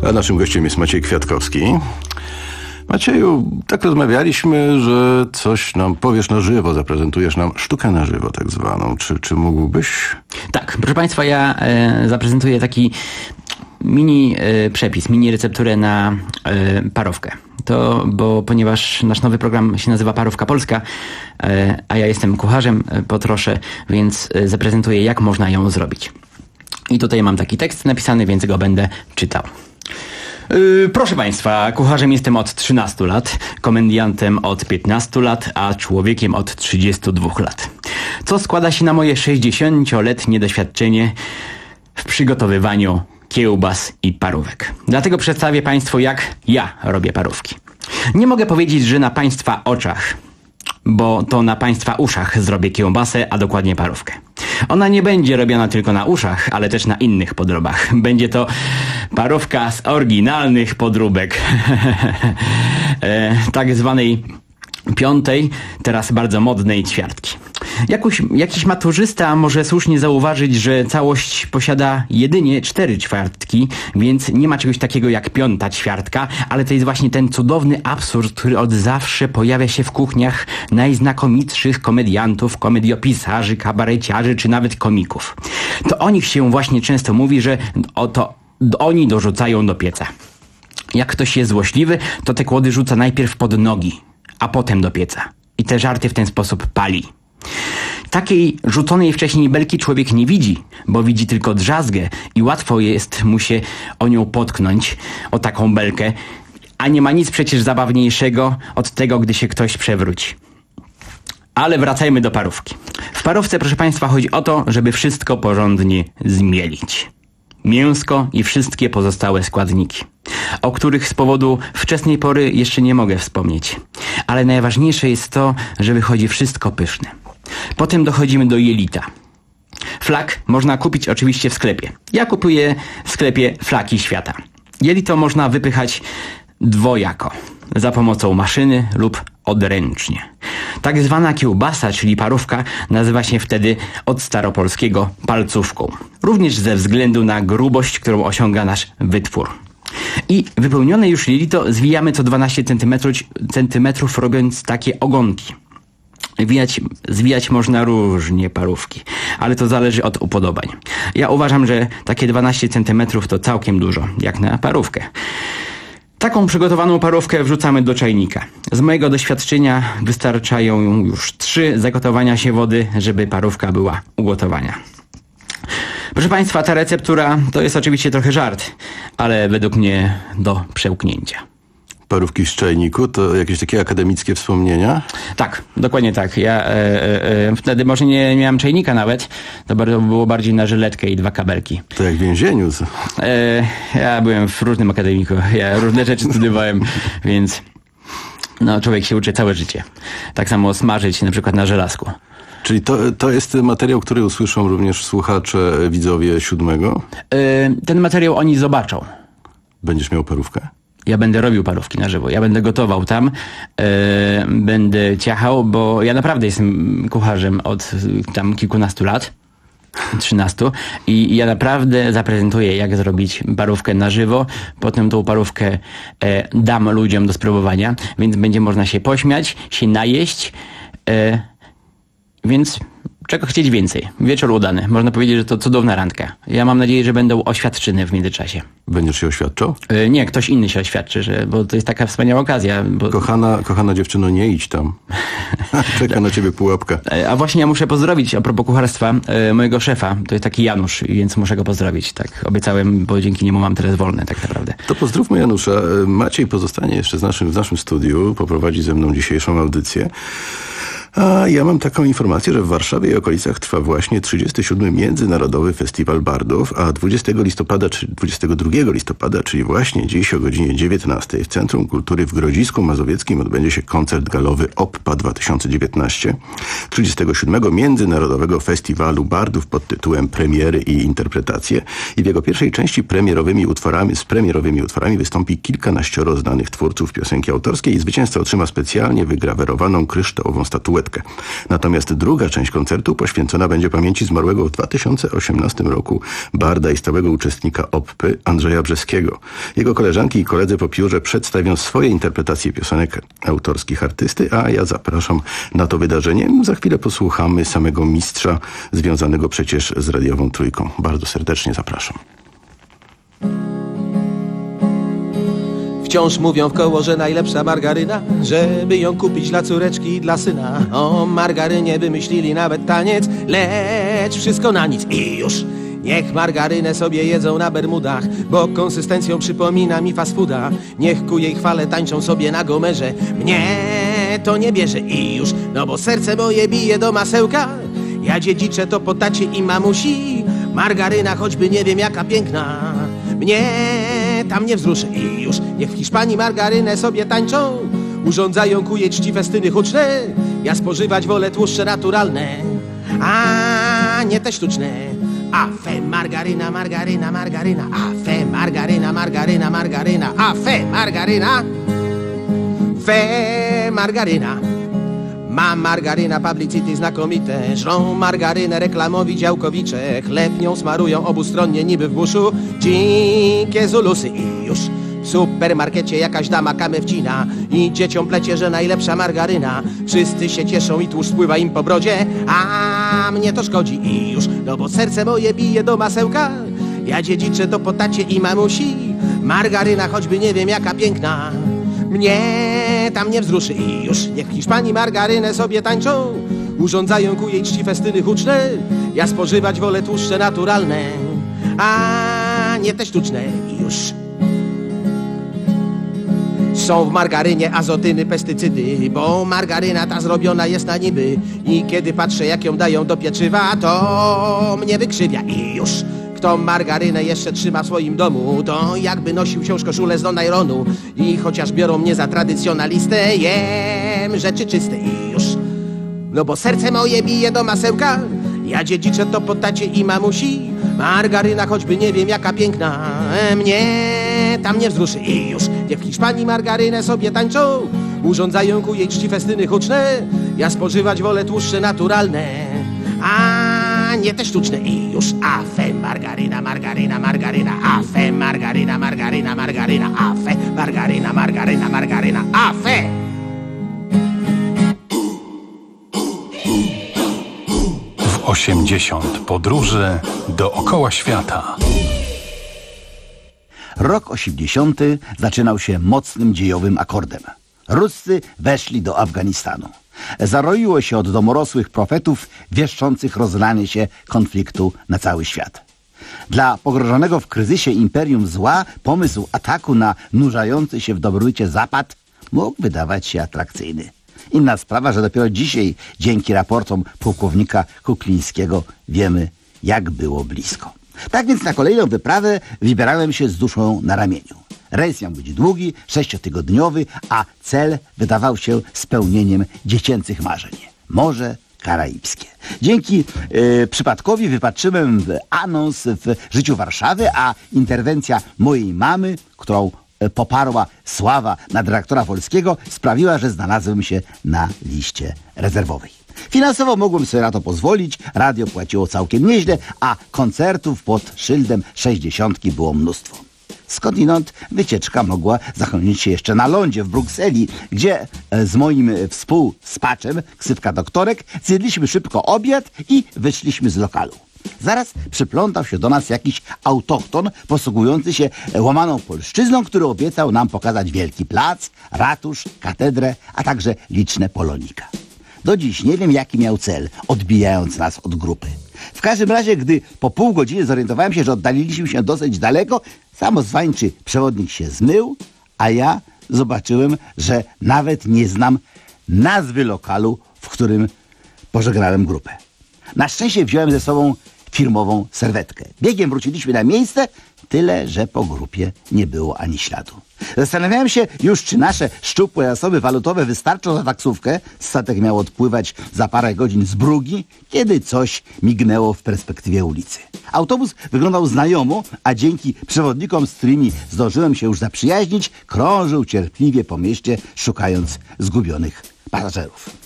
[SPEAKER 7] A naszym gościem jest Maciej Kwiatkowski. Macieju, tak rozmawialiśmy, że coś nam powiesz na żywo, zaprezentujesz nam sztukę na żywo tak zwaną. Czy, czy mógłbyś?
[SPEAKER 24] Tak, proszę Państwa, ja e, zaprezentuję taki mini e, przepis, mini recepturę na e, parówkę. To, bo ponieważ nasz nowy program się nazywa Parówka Polska, e, a ja jestem kucharzem e, po trosze, więc e, zaprezentuję, jak można ją zrobić. I tutaj mam taki tekst napisany, więc go będę czytał. Yy, proszę Państwa, kucharzem jestem od trzynastu lat, komediantem od piętnastu lat, a człowiekiem od trzydziestu dwóch lat. Co składa się na moje sześćdziesięcioletnie doświadczenie w przygotowywaniu kiełbas i parówek. Dlatego przedstawię Państwu, jak ja robię parówki. Nie mogę powiedzieć, że na Państwa oczach, bo to na Państwa uszach zrobię kiełbasę, a dokładnie parówkę. Ona nie będzie robiona tylko na uszach, ale też na innych podróbach. Będzie to parówka z oryginalnych podróbek. e, tak zwanej piątej, teraz bardzo modnej ćwiartki. Jakoś, jakiś maturzysta może słusznie zauważyć, że całość posiada jedynie cztery ćwiartki, więc nie ma czegoś takiego jak piąta ćwiartka, ale to jest właśnie ten cudowny absurd, który od zawsze pojawia się w kuchniach najznakomitszych komediantów, komediopisarzy, kabareciarzy czy nawet komików. To o nich się właśnie często mówi, że oto oni dorzucają do pieca. Jak ktoś jest złośliwy, to te kłody rzuca najpierw pod nogi, a potem do pieca. I te żarty w ten sposób pali. Takiej rzuconej wcześniej belki człowiek nie widzi, bo widzi tylko drzazgę i łatwo jest mu się o nią potknąć, o taką belkę, a nie ma nic przecież zabawniejszego od tego, gdy się ktoś przewróci. Ale wracajmy do parówki. W parówce, proszę Państwa, chodzi o to, żeby wszystko porządnie zmielić. Mięsko i wszystkie pozostałe składniki, o których z powodu wczesnej pory jeszcze nie mogę wspomnieć. Ale najważniejsze jest to, że wychodzi wszystko pyszne. Potem dochodzimy do jelita. Flak można kupić oczywiście w sklepie. Ja kupuję w sklepie Flaki Świata. Jelito można wypychać dwojako. Za pomocą maszyny lub odręcznie. Tak zwana kiełbasa, czyli parówka, nazywa się wtedy od staropolskiego palcówką. Również ze względu na grubość, którą osiąga nasz wytwór. I wypełnione już jelito zwijamy co dwanaście centymetrów, robiąc takie ogonki. Wijać, zwijać można różnie parówki, ale to zależy od upodobań. Ja uważam, że takie dwanaście centymetrów to całkiem dużo, jak na parówkę. Taką przygotowaną parówkę wrzucamy do czajnika. Z mojego doświadczenia wystarczają już trzy zagotowania się wody, żeby parówka była ugotowana. Proszę Państwa, ta receptura to jest oczywiście trochę żart, ale według mnie do przełknięcia.
[SPEAKER 7] Parówki z czajniku to jakieś takie akademickie wspomnienia?
[SPEAKER 24] Tak, dokładnie tak. Ja e, e, wtedy może nie miałem czajnika nawet, to było bardziej na żyletkę i dwa kabelki.
[SPEAKER 7] To jak w więzieniu.
[SPEAKER 24] E, ja byłem w różnym akademiku, ja różne rzeczy studiowałem, więc no, człowiek się uczy całe życie. Tak samo smażyć na przykład na żelazku.
[SPEAKER 7] Czyli to, to jest materiał, który usłyszą również słuchacze, widzowie Siódmego?
[SPEAKER 24] E, ten materiał oni zobaczą.
[SPEAKER 7] Będziesz miał parówkę?
[SPEAKER 24] Ja będę robił parówki na żywo. Ja będę gotował tam, yy, będę ciachał, bo ja naprawdę jestem kucharzem od tam kilkunastu lat, trzynastu i ja naprawdę zaprezentuję, jak zrobić parówkę na żywo. Potem tą parówkę e, dam ludziom do spróbowania, więc będzie można się pośmiać, się najeść, e, więc czego chcieć więcej. Wieczór udany. Można powiedzieć, że to cudowna randka. Ja mam nadzieję, że będą oświadczyny w międzyczasie.
[SPEAKER 7] Będziesz się oświadczał?
[SPEAKER 24] Yy, nie, ktoś inny się oświadczy, że, bo to jest taka wspaniała okazja. Bo...
[SPEAKER 7] Kochana, kochana dziewczyno, nie idź tam. Czeka na ciebie pułapka.
[SPEAKER 24] A właśnie ja muszę pozdrowić, a propos kucharstwa, yy, mojego szefa. To jest taki Janusz, więc muszę go pozdrowić. Tak obiecałem, bo dzięki niemu mam teraz wolne tak naprawdę.
[SPEAKER 7] To pozdrówmy Janusza. Maciej pozostanie jeszcze z naszym, w naszym studiu. Poprowadzi ze mną dzisiejszą audycję. A ja mam taką informację, że w Warszawie i okolicach trwa właśnie trzydziesty siódmy Międzynarodowy Festiwal Bardów, a dwudziestego listopada, czy dwudziestego drugiego listopada, czyli właśnie dziś o godzinie dziewiętnastej w Centrum Kultury w Grodzisku Mazowieckim odbędzie się koncert galowy OPPA dwa tysiące dziewiętnaście, trzydziestego siódmego Międzynarodowego Festiwalu Bardów pod tytułem Premiery i interpretacje. I w jego pierwszej części premierowymi utworami, z premierowymi utworami wystąpi kilkanaścioro znanych twórców piosenki autorskiej i zwycięzca otrzyma specjalnie wygrawerowaną kryształową statuę statuetkę. Natomiast druga część koncertu poświęcona będzie pamięci zmarłego w dwa tysiące osiemnastym roku barda i stałego uczestnika Oppy Andrzeja Brzeskiego. Jego koleżanki i koledzy po piórze przedstawią swoje interpretacje piosenek autorskich artysty, a ja zapraszam na to wydarzenie. Za chwilę posłuchamy samego mistrza związanego przecież z radiową Trójką. Bardzo serdecznie zapraszam.
[SPEAKER 4] Wciąż mówią w koło, że najlepsza margaryna, żeby ją kupić dla córeczki i dla syna. O margarynie wymyślili nawet taniec, lecz wszystko na nic i już. Niech margarynę sobie jedzą na Bermudach, bo konsystencją przypomina mi fast fooda. Niech ku jej chwale tańczą sobie na Gomerze, mnie to nie bierze i już. No bo serce moje bije do masełka, ja dziedziczę to po tacie i mamusi. Margaryna choćby nie wiem jaka piękna, mnie tam nie wzruszy i już. Niech w Hiszpanii margarynę sobie tańczą, urządzają ku jej czci festyny huczne. Ja spożywać wolę tłuszcze naturalne, a nie te sztuczne. A fe margaryna, margaryna, margaryna, a fe margaryna, margaryna, margaryna, a fe margaryna, fe margaryna. Ma margaryna publicity znakomite, żrą margarynę reklamowi działkowicze. Chleb nią smarują obustronnie niby w buszu dzikie zulusy i już. W supermarkecie jakaś dama kamę wcina i dzieciom plecie, że najlepsza margaryna. Wszyscy się cieszą i tłuszcz spływa im po brodzie, a mnie to szkodzi i już. No bo serce moje bije do masełka, ja dziedziczę to po tacie i mamusi. Margaryna choćby nie wiem jaka piękna, mnie tam nie wzruszy i już. Niech w Hiszpanii margarynę sobie tańczą, urządzają ku jej czci festyny huczne. Ja spożywać wolę tłuszcze naturalne, a nie te sztuczne i już. Są w margarynie azotyny, pestycydy, bo margaryna ta zrobiona jest na niby. I kiedy patrzę jak ją dają do pieczywa, to mnie wykrzywia i już. Kto margarynę jeszcze trzyma w swoim domu, to jakby nosił wciąż koszulę z Donajronu. I chociaż biorą mnie za tradycjonalistę, jem rzeczy czyste i już. No bo serce moje bije do masełka, ja dziedziczę to po tacie i mamusi. Margaryna choćby nie wiem jaka piękna, mnie tam nie wzruszy i już. Gdzie w Hiszpanii margarynę sobie tańczą, urządzają ku jej czci festyny huczne. Ja spożywać wolę tłuszcze naturalne, a nie te sztuczne i już. A fe margaryna, margaryna, margaryna, a fe margaryna, margaryna, margaryna, a fe margaryna, margaryna, margaryna, a fe.
[SPEAKER 5] W osiemdziesiąt podróży dookoła świata.
[SPEAKER 8] Rok osiemdziesiąty zaczynał się mocnym dziejowym akordem. Ruscy weszli do Afganistanu. Zaroiło się od domorosłych profetów wieszczących rozlanie się konfliktu na cały świat. Dla pogrążonego w kryzysie imperium zła pomysł ataku na nurzający się w dobrobycie Zapad mógł wydawać się atrakcyjny. Inna sprawa, że dopiero dzisiaj, dzięki raportom pułkownika Kuklińskiego, wiemy, jak było blisko. Tak więc na kolejną wyprawę wybierałem się z duszą na ramieniu. Rejs miał być długi, sześciotygodniowy, a cel wydawał się spełnieniem dziecięcych marzeń. Morze Karaibskie. Dzięki e, przypadkowi wypatrzyłem anons w życiu Warszawy, a interwencja mojej mamy, którą e, poparła sława nadredaktora Wolskiego, sprawiła, że znalazłem się na liście rezerwowej. Finansowo mogłem sobie na to pozwolić, radio płaciło całkiem nieźle, a koncertów pod szyldem sześćdziesiątki było mnóstwo. Skądinąd wycieczka mogła zakończyć się jeszcze na lądzie w Brukseli, gdzie z moim współspaczem, ksywka doktorek, zjedliśmy szybko obiad i wyszliśmy z lokalu. Zaraz przyplątał się do nas jakiś autochton posługujący się łamaną polszczyzną, który obiecał nam pokazać wielki plac, ratusz, katedrę, a także liczne polonika. Do dziś nie wiem, jaki miał cel, odbijając nas od grupy. W każdym razie, gdy po pół godziny zorientowałem się, że oddaliliśmy się dosyć daleko, samozwańczy przewodnik się zmył, a ja zobaczyłem, że nawet nie znam nazwy lokalu, w którym pożegnałem grupę. Na szczęście wziąłem ze sobą firmową serwetkę. Biegiem wróciliśmy na miejsce, tyle, że po grupie nie było ani śladu. Zastanawiałem się już, czy nasze szczupłe zasoby walutowe wystarczą za taksówkę. Statek miał odpływać za parę godzin z Brugi, kiedy coś mignęło w perspektywie ulicy. Autobus wyglądał znajomo, a dzięki przewodnikom, z którymi zdążyłem się już zaprzyjaźnić, krążył cierpliwie po mieście, szukając zgubionych pasażerów.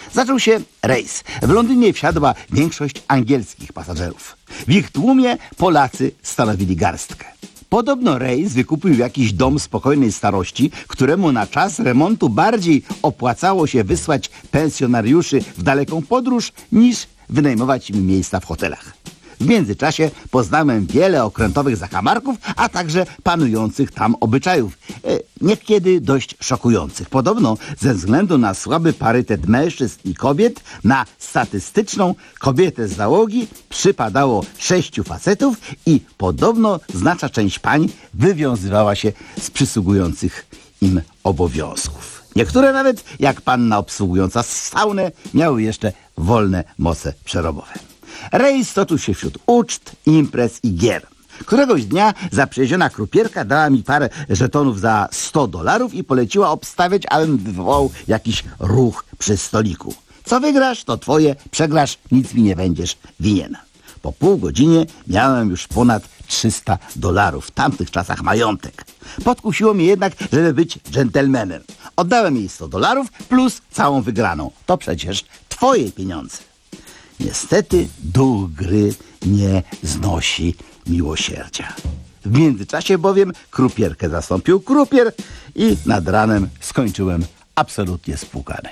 [SPEAKER 8] Zaczął się rejs. W Londynie wsiadła większość angielskich pasażerów. W ich tłumie Polacy stanowili garstkę. Podobno rejs wykupił jakiś dom spokojnej starości, któremu na czas remontu bardziej opłacało się wysłać pensjonariuszy w daleką podróż, niż wynajmować im miejsca w hotelach. W międzyczasie poznałem wiele okrętowych zakamarków, a także panujących tam obyczajów, e, niekiedy dość szokujących. Podobno ze względu na słaby parytet mężczyzn i kobiet, na statystyczną kobietę z załogi przypadało sześciu facetów i podobno znaczna część pań wywiązywała się z przysługujących im obowiązków. Niektóre nawet, jak panna obsługująca saunę, miały jeszcze wolne moce przerobowe. Rejs toczył się wśród uczt, imprez i gier. Któregoś dnia zaprzyjaźniona krupierka dała mi parę żetonów za sto dolarów i poleciła obstawiać, abym wywołał jakiś ruch przy stoliku. Co wygrasz, to twoje, przegrasz, nic mi nie będziesz winien. Po pół godzinie miałem już ponad trzysta dolarów, w tamtych czasach majątek. Podkusiło mnie jednak, żeby być dżentelmenem. Oddałem jej sto dolarów plus całą wygraną. To przecież twoje pieniądze. Niestety duch gry nie znosi miłosierdzia. W międzyczasie bowiem krupierkę zastąpił krupier i nad ranem skończyłem absolutnie spłukany.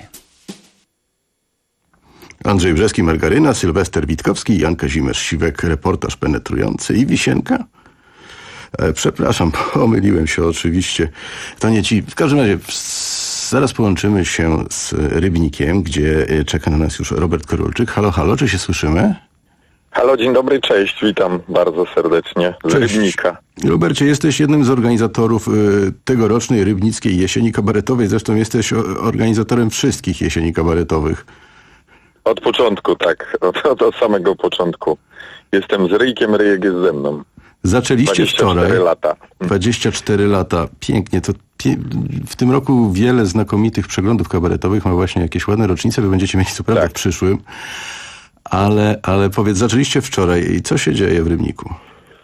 [SPEAKER 7] Andrzej Brzeski, Margaryna, Sylwester Witkowski, Jan Kazimierz-Siwek, reportaż penetrujący i Wisienka. E, przepraszam, pomyliłem się oczywiście. To nie ci. W każdym razie zaraz połączymy się z Rybnikiem, gdzie czeka na nas już Robert Korolczyk. Halo, halo, czy się słyszymy?
[SPEAKER 9] Halo, dzień dobry, cześć, witam bardzo serdecznie z
[SPEAKER 7] Cześć.
[SPEAKER 9] Rybnika.
[SPEAKER 7] Robercie, jesteś jednym z organizatorów y, tegorocznej Rybnickiej Jesieni Kabaretowej, zresztą jesteś o, organizatorem wszystkich jesieni kabaretowych.
[SPEAKER 9] Od początku, tak, od, od, od samego początku. Jestem z Ryjkiem, Ryjek jest ze mną.
[SPEAKER 7] Zaczęliście
[SPEAKER 9] dwadzieścia cztery
[SPEAKER 7] wczoraj.
[SPEAKER 9] lata.
[SPEAKER 7] dwadzieścia cztery lata. Pięknie. To pie... W tym roku wiele znakomitych przeglądów kabaretowych ma właśnie jakieś ładne rocznice. Wy będziecie mieć co prawda tak. w przyszłym. Ale, ale powiedz, zaczęliście wczoraj i co się dzieje w Rybniku?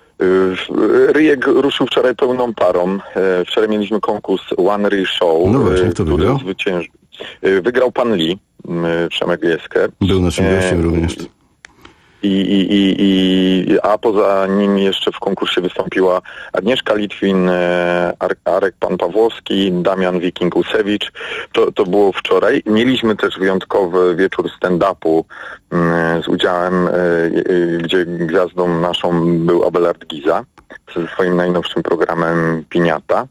[SPEAKER 9] Ryjek ruszył wczoraj pełną parą. Wczoraj mieliśmy konkurs One Ry Show.
[SPEAKER 7] No właśnie, kto wygrał?
[SPEAKER 9] Zwycięży... Wygrał pan Lee, Przemek Wieskę.
[SPEAKER 7] Był naszym gościem e... również.
[SPEAKER 9] I, i, i, i, a poza nim jeszcze w konkursie wystąpiła Agnieszka Litwin, Arek Pan Pawłowski, Damian Wiking-Usewicz. To, to było wczoraj. Mieliśmy też wyjątkowy wieczór stand-upu z udziałem, gdzie gwiazdą naszą był Abelard Giza ze swoim najnowszym programem Piniata.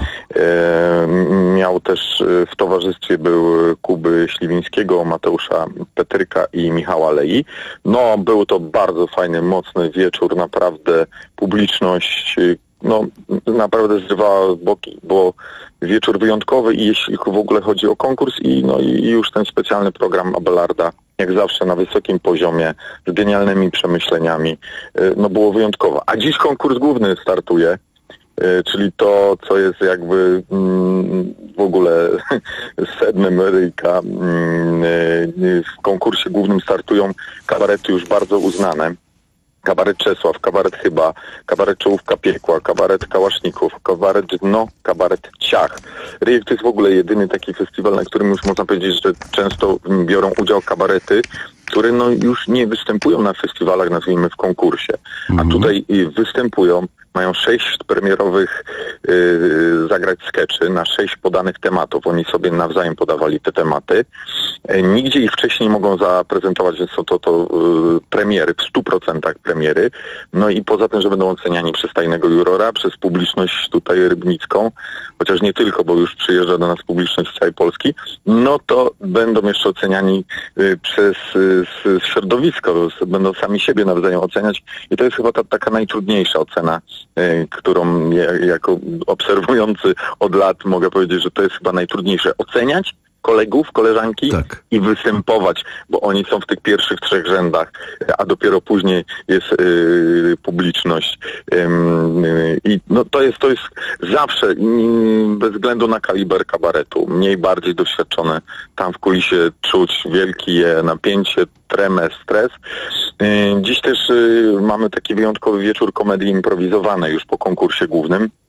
[SPEAKER 9] E, miał też w towarzystwie był Kuby Śliwińskiego, Mateusza Petryka i Michała Lei. No, był to bardzo fajny, mocny wieczór, naprawdę publiczność no naprawdę zrywała boki, bo wieczór wyjątkowy i jeśli w ogóle chodzi o konkurs i no i już ten specjalny program Abelarda, jak zawsze na wysokim poziomie, z genialnymi przemyśleniami, no było wyjątkowo. A dziś konkurs główny startuje, czyli to, co jest jakby mm, w ogóle sednem Ryjka. W konkursie głównym startują kabarety już bardzo uznane. Kabaret Czesław, kabaret Chyba, kabaret Czołówka Piekła, kabaret Kałaszników, kabaret Dno, kabaret Ciach. Ryjek to jest w ogóle jedyny taki festiwal, na którym już można powiedzieć, że często biorą udział kabarety, które no już nie występują na festiwalach, nazwijmy w konkursie, mhm. a tutaj występują, mają sześć premierowych yy, zagrać skeczy na sześć podanych tematów. Oni sobie nawzajem podawali te tematy. Yy, nigdzie ich wcześniej mogą zaprezentować, więc są to, to yy, premiery, w stu procentach premiery. No i poza tym, że będą oceniani przez tajnego jurora, przez publiczność tutaj rybnicką, chociaż nie tylko, bo już przyjeżdża do nas publiczność z całej Polski, no to będą jeszcze oceniani yy, przez yy, środowisko, będą sami siebie nawzajem oceniać i to jest chyba ta taka najtrudniejsza ocena, którą ja, jako obserwujący od lat mogę powiedzieć, że to jest chyba najtrudniejsze. Oceniać kolegów, koleżanki tak. i występować, bo oni są w tych pierwszych trzech rzędach, a dopiero później jest yy, publiczność. Yy, I no to jest, to jest zawsze, yy, bez względu na kaliber kabaretu, mniej bardziej doświadczone, tam w kulisie czuć wielkie napięcie, tremę, stres. Yy, dziś też yy, mamy taki wyjątkowy wieczór komedii improwizowanej już po konkursie głównym.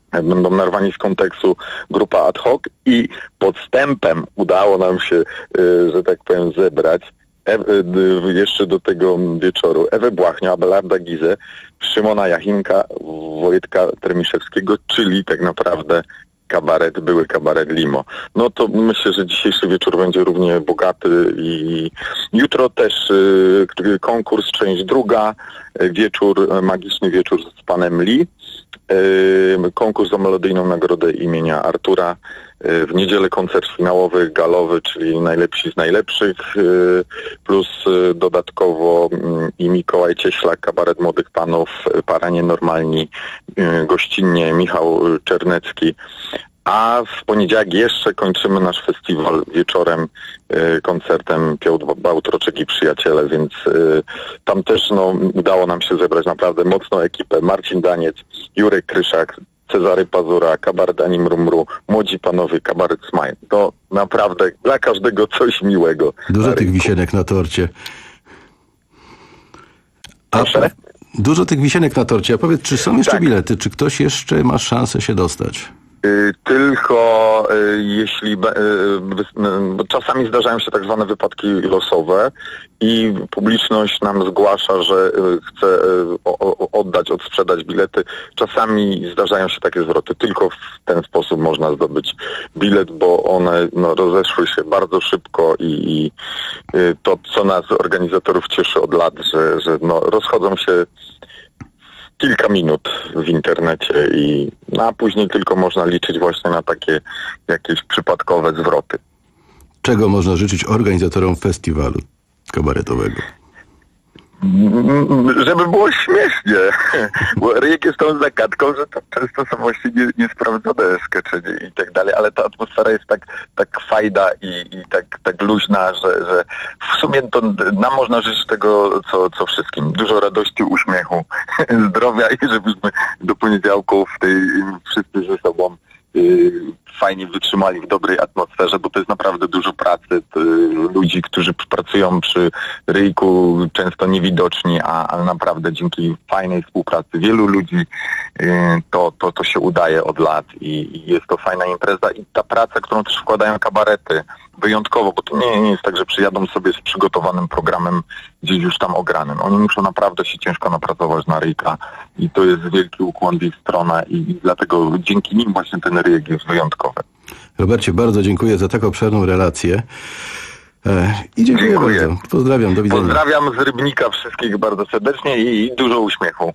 [SPEAKER 9] będą narwani z kontekstu, grupa ad hoc i podstępem udało nam się, że tak powiem, zebrać Ew- jeszcze do tego wieczoru Ewę Błachnio, Abelarda Gizę, Szymona Jachimka, Wojtka Termiszewskiego, czyli tak naprawdę kabaret, były kabaret Limo. No to myślę, że dzisiejszy wieczór będzie równie bogaty i jutro też y, konkurs, część druga, wieczór, magiczny wieczór z panem Lee, y, konkurs o melodyjną nagrodę imienia Artura, y, w niedzielę koncert finałowy, galowy, czyli najlepsi z najlepszych, y, plus y, dodatkowo y, i Mikołaj Cieślak, kabaret młodych panów, y, para nienormalni, y, gościnnie Michał Czernecki. A w poniedziałek jeszcze kończymy nasz festiwal wieczorem y, koncertem Piotr Bałtroczek i Przyjaciele, więc y, tam też no, udało nam się zebrać naprawdę mocną ekipę. Marcin Daniec, Jurek Kryszak, Cezary Pazura, kabaret Ani Mrumru, młodzi panowie, kabaret Smile. To naprawdę dla każdego coś miłego.
[SPEAKER 7] Dużo tych wisienek na torcie. A
[SPEAKER 9] Proszę?
[SPEAKER 7] Dużo tych wisienek na torcie. A powiedz, czy są jeszcze
[SPEAKER 9] Tak.
[SPEAKER 7] bilety? Czy ktoś jeszcze ma szansę się dostać?
[SPEAKER 9] Y, tylko y, jeśli be- y, y, bo czasami zdarzają się tak zwane wypadki losowe i publiczność nam zgłasza, że y, chce y, o, o, oddać, odsprzedać bilety. Czasami zdarzają się takie zwroty. Tylko w ten sposób można zdobyć bilet, bo one no, rozeszły się bardzo szybko i, i y, to, co nas organizatorów cieszy od lat, że, że no, rozchodzą się kilka minut w internecie i no, a później tylko można liczyć właśnie na takie jakieś przypadkowe zwroty.
[SPEAKER 7] Czego można życzyć organizatorom festiwalu kabaretowego?
[SPEAKER 9] Żeby było śmiesznie, bo ryjek jest tą zagadką, że to często są właśnie nie, niesprawdzone skecze i tak dalej, ale ta atmosfera jest tak, tak fajna i, i tak, tak luźna, że, że w sumie to nam można życzyć tego, co, co wszystkim. Dużo radości, uśmiechu, zdrowia i żebyśmy do poniedziałku w tej wszyscy ze sobą y, fajnie wytrzymali w dobrej atmosferze, bo to jest naprawdę dużo pracy, to, ludzi, którzy pracują przy ryjku, często niewidoczni, a, a naprawdę dzięki fajnej współpracy wielu ludzi y, to, to, to się udaje od lat i, i jest to fajna impreza i ta praca, którą też wkładają kabarety, wyjątkowo, bo to nie, nie jest tak, że przyjadą sobie z przygotowanym programem gdzieś już tam ogranym. Oni muszą naprawdę się ciężko napracować na ryjka i to jest wielki ukłon w ich stronę i, i dlatego dzięki nim właśnie ten ryjek jest wyjątkowy.
[SPEAKER 7] Robercie, bardzo dziękuję za tak obszerną relację. E, I dziękuję,
[SPEAKER 9] Dziękuję.
[SPEAKER 7] bardzo. Pozdrawiam, do widzenia.
[SPEAKER 9] Pozdrawiam z Rybnika wszystkich bardzo serdecznie i, i dużo uśmiechu.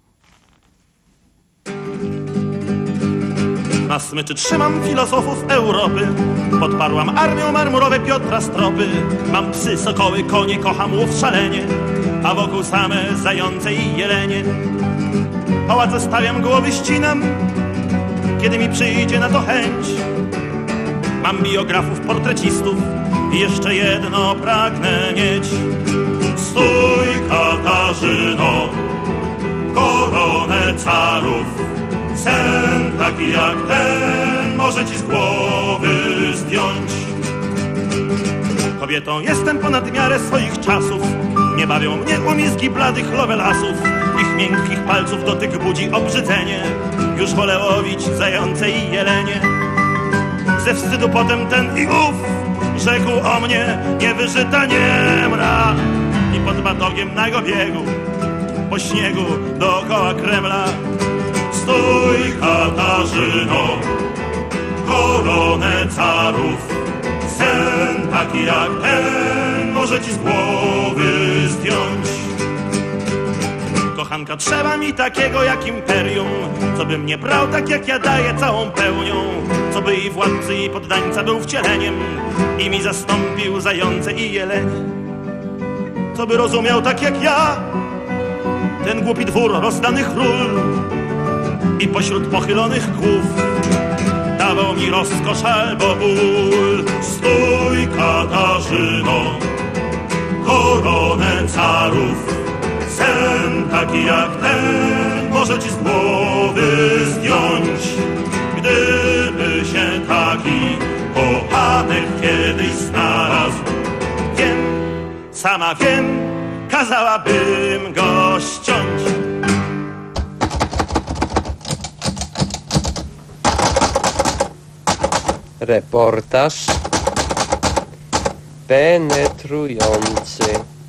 [SPEAKER 10] Na smyczy trzymam filozofów Europy. Podparłam armią marmurowe Piotra Stropy. Mam psy, sokoły, konie, kocham łów szalenie, a wokół same zające i jelenie. Pałace stawiam, głowy ścinam, kiedy mi przyjdzie na to chęć. Mam biografów, portrecistów i jeszcze jedno pragnę mieć. Stój, Katarzyno, koronę carów. Sen taki jak ten może ci z głowy zdjąć. Kobietą jestem ponad miarę swoich czasów. Nie bawią mnie umizgi bladych lovelasów. Ich miękkich palców dotyk budzi obrzydzenie. Już wolę łowić zające i jelenie. Ze wstydu potem ten i ów rzekł o mnie niewyżyta niemra. I pod batogiem nago biegu po śniegu dookoła Kremla. Stój, Katarzyno, koronę carów. Sen taki jak ten może ci z głowy zdjąć. Kochanka, trzeba mi takiego jak imperium, co by mnie brał tak jak ja daję całą pełnią, co by i władcy i poddańca był wcieleniem i mi zastąpił zające i jelenie, co by rozumiał tak jak ja ten głupi dwór rozdanych ról i pośród pochylonych głów dawał mi rozkosz albo ból. Stój, Katarzyno, koronę carów. Sen taki jak ten może ci z głowy zdjąć. Gdyby się taki kochanek kiedyś znalazł, wiem, sama wiem, kazałabym go ściąć.
[SPEAKER 11] Reportaż penetrujący.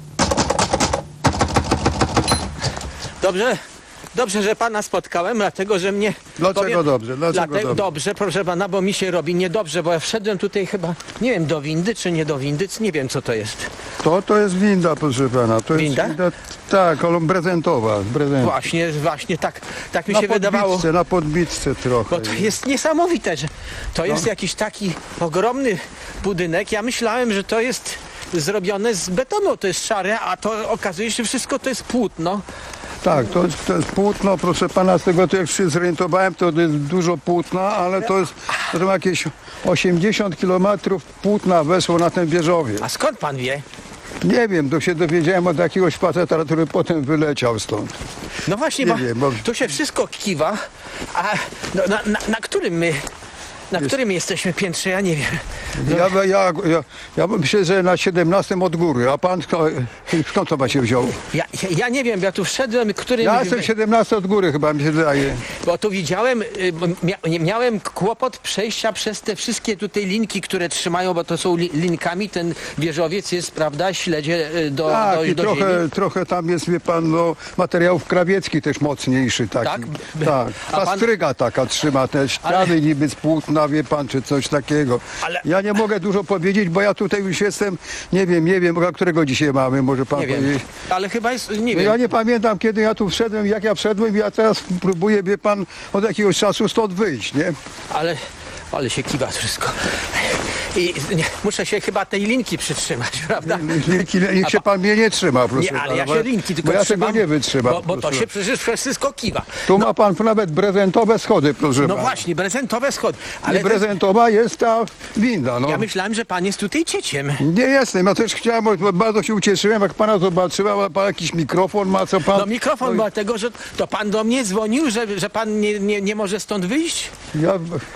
[SPEAKER 12] Dobrze, dobrze, że pana spotkałem, dlatego że mnie...
[SPEAKER 13] Dlaczego
[SPEAKER 12] powiem,
[SPEAKER 13] dobrze? Dlaczego
[SPEAKER 12] dlatego,
[SPEAKER 13] dobrze?
[SPEAKER 12] Dobrze, proszę pana, bo mi się robi niedobrze, bo ja wszedłem tutaj chyba, nie wiem, do windy czy nie do windy, nie wiem co to jest.
[SPEAKER 13] To to jest winda, proszę pana. To
[SPEAKER 12] Winda?
[SPEAKER 13] jest winda, tak, ale prezentowa. Prezent.
[SPEAKER 12] Właśnie, właśnie tak, tak mi
[SPEAKER 13] na
[SPEAKER 12] się wydawało.
[SPEAKER 13] podbitce, na podbitce trochę.
[SPEAKER 12] Bo to jest niesamowite, że to jest
[SPEAKER 13] No.
[SPEAKER 12] jakiś taki ogromny budynek. Ja myślałem, że to jest zrobione z betonu, to jest szare, a to okazuje się, że wszystko to jest płótno.
[SPEAKER 13] Tak, to jest, to jest płótno, proszę pana, z tego co jak się zorientowałem, to jest dużo płótna, ale to jest to są jakieś osiemdziesiąt kilometrów płótna weszło na ten wieżowiec.
[SPEAKER 12] A skąd pan wie?
[SPEAKER 13] Nie wiem, to się dowiedziałem od jakiegoś faceta, który potem wyleciał stąd.
[SPEAKER 12] No właśnie,
[SPEAKER 13] Nie
[SPEAKER 12] bo,
[SPEAKER 13] wiem, bo-
[SPEAKER 12] tu się wszystko kiwa, a no, na, na, na którym my, na którym jesteśmy piętrze, ja nie wiem. No,
[SPEAKER 13] Ja, ja, ja, ja myślę, że na siedemnastym od góry, a pan skąd, skąd to pan się wziął?
[SPEAKER 12] ja, ja, ja nie wiem, ja tu wszedłem, którym...
[SPEAKER 13] Ja jestem siedemnasty od góry chyba, mi się wydaje.
[SPEAKER 12] Bo tu widziałem, y, bo mia, nie- miałem kłopot przejścia przez te wszystkie tutaj linki, które trzymają, bo to są li, linkami, ten wieżowiec jest, prawda, śledzie y, do,
[SPEAKER 13] Tak,
[SPEAKER 12] do,
[SPEAKER 13] i
[SPEAKER 12] do
[SPEAKER 13] trochę,
[SPEAKER 12] ziemi.
[SPEAKER 13] trochę tam jest, wie pan, no, materiałów krawiecki też mocniejszy taki.
[SPEAKER 12] Tak?
[SPEAKER 13] Tak,
[SPEAKER 12] A pan-
[SPEAKER 13] ta stryga taka trzyma te ściany
[SPEAKER 12] Ale-
[SPEAKER 13] niby z płótna, wie pan, czy coś takiego.
[SPEAKER 12] Ale-
[SPEAKER 13] Ja nie mogę dużo powiedzieć, bo ja tutaj już jestem, nie wiem, nie wiem, a którego dzisiaj mamy, może pan
[SPEAKER 12] Nie wiem,
[SPEAKER 13] powiedzieć.
[SPEAKER 12] ale chyba jest, nie
[SPEAKER 13] No
[SPEAKER 12] wiem.
[SPEAKER 13] ja nie pamiętam, kiedy ja tu wszedłem, jak ja wszedłem, ja teraz próbuję, wie pan, od jakiegoś czasu stąd wyjść, nie?
[SPEAKER 12] Ale, ale się kiwa wszystko. I nie, muszę się chyba tej linki przytrzymać, prawda?
[SPEAKER 13] Linki, niech się pan mnie nie trzyma, proszę
[SPEAKER 12] Nie, ale
[SPEAKER 13] pana,
[SPEAKER 12] ja
[SPEAKER 13] bo-
[SPEAKER 12] się linki tylko
[SPEAKER 13] bo ja
[SPEAKER 12] trzymam,
[SPEAKER 13] tego nie wytrzymam.
[SPEAKER 12] Bo, bo to
[SPEAKER 13] proszę
[SPEAKER 12] się
[SPEAKER 13] pana.
[SPEAKER 12] przecież wszystko kiwa.
[SPEAKER 13] Tu ma pan nawet prezentowe schody, proszę
[SPEAKER 12] No
[SPEAKER 13] pana.
[SPEAKER 12] właśnie, prezentowe schody.
[SPEAKER 13] Ale
[SPEAKER 12] Ale to-
[SPEAKER 13] prezentowa jest ta winda, no.
[SPEAKER 12] ja myślałem, że pan jest tutaj cieciem.
[SPEAKER 13] Nie jestem, ja też chciałem, bo bardzo się ucieszyłem, jak pana zobaczyłem, a pan jakiś mikrofon ma, co pan...
[SPEAKER 12] No mikrofon,
[SPEAKER 13] no,
[SPEAKER 12] dlatego, że to pan do mnie dzwonił, że, że pan nie, nie, nie może stąd wyjść?
[SPEAKER 13] Ja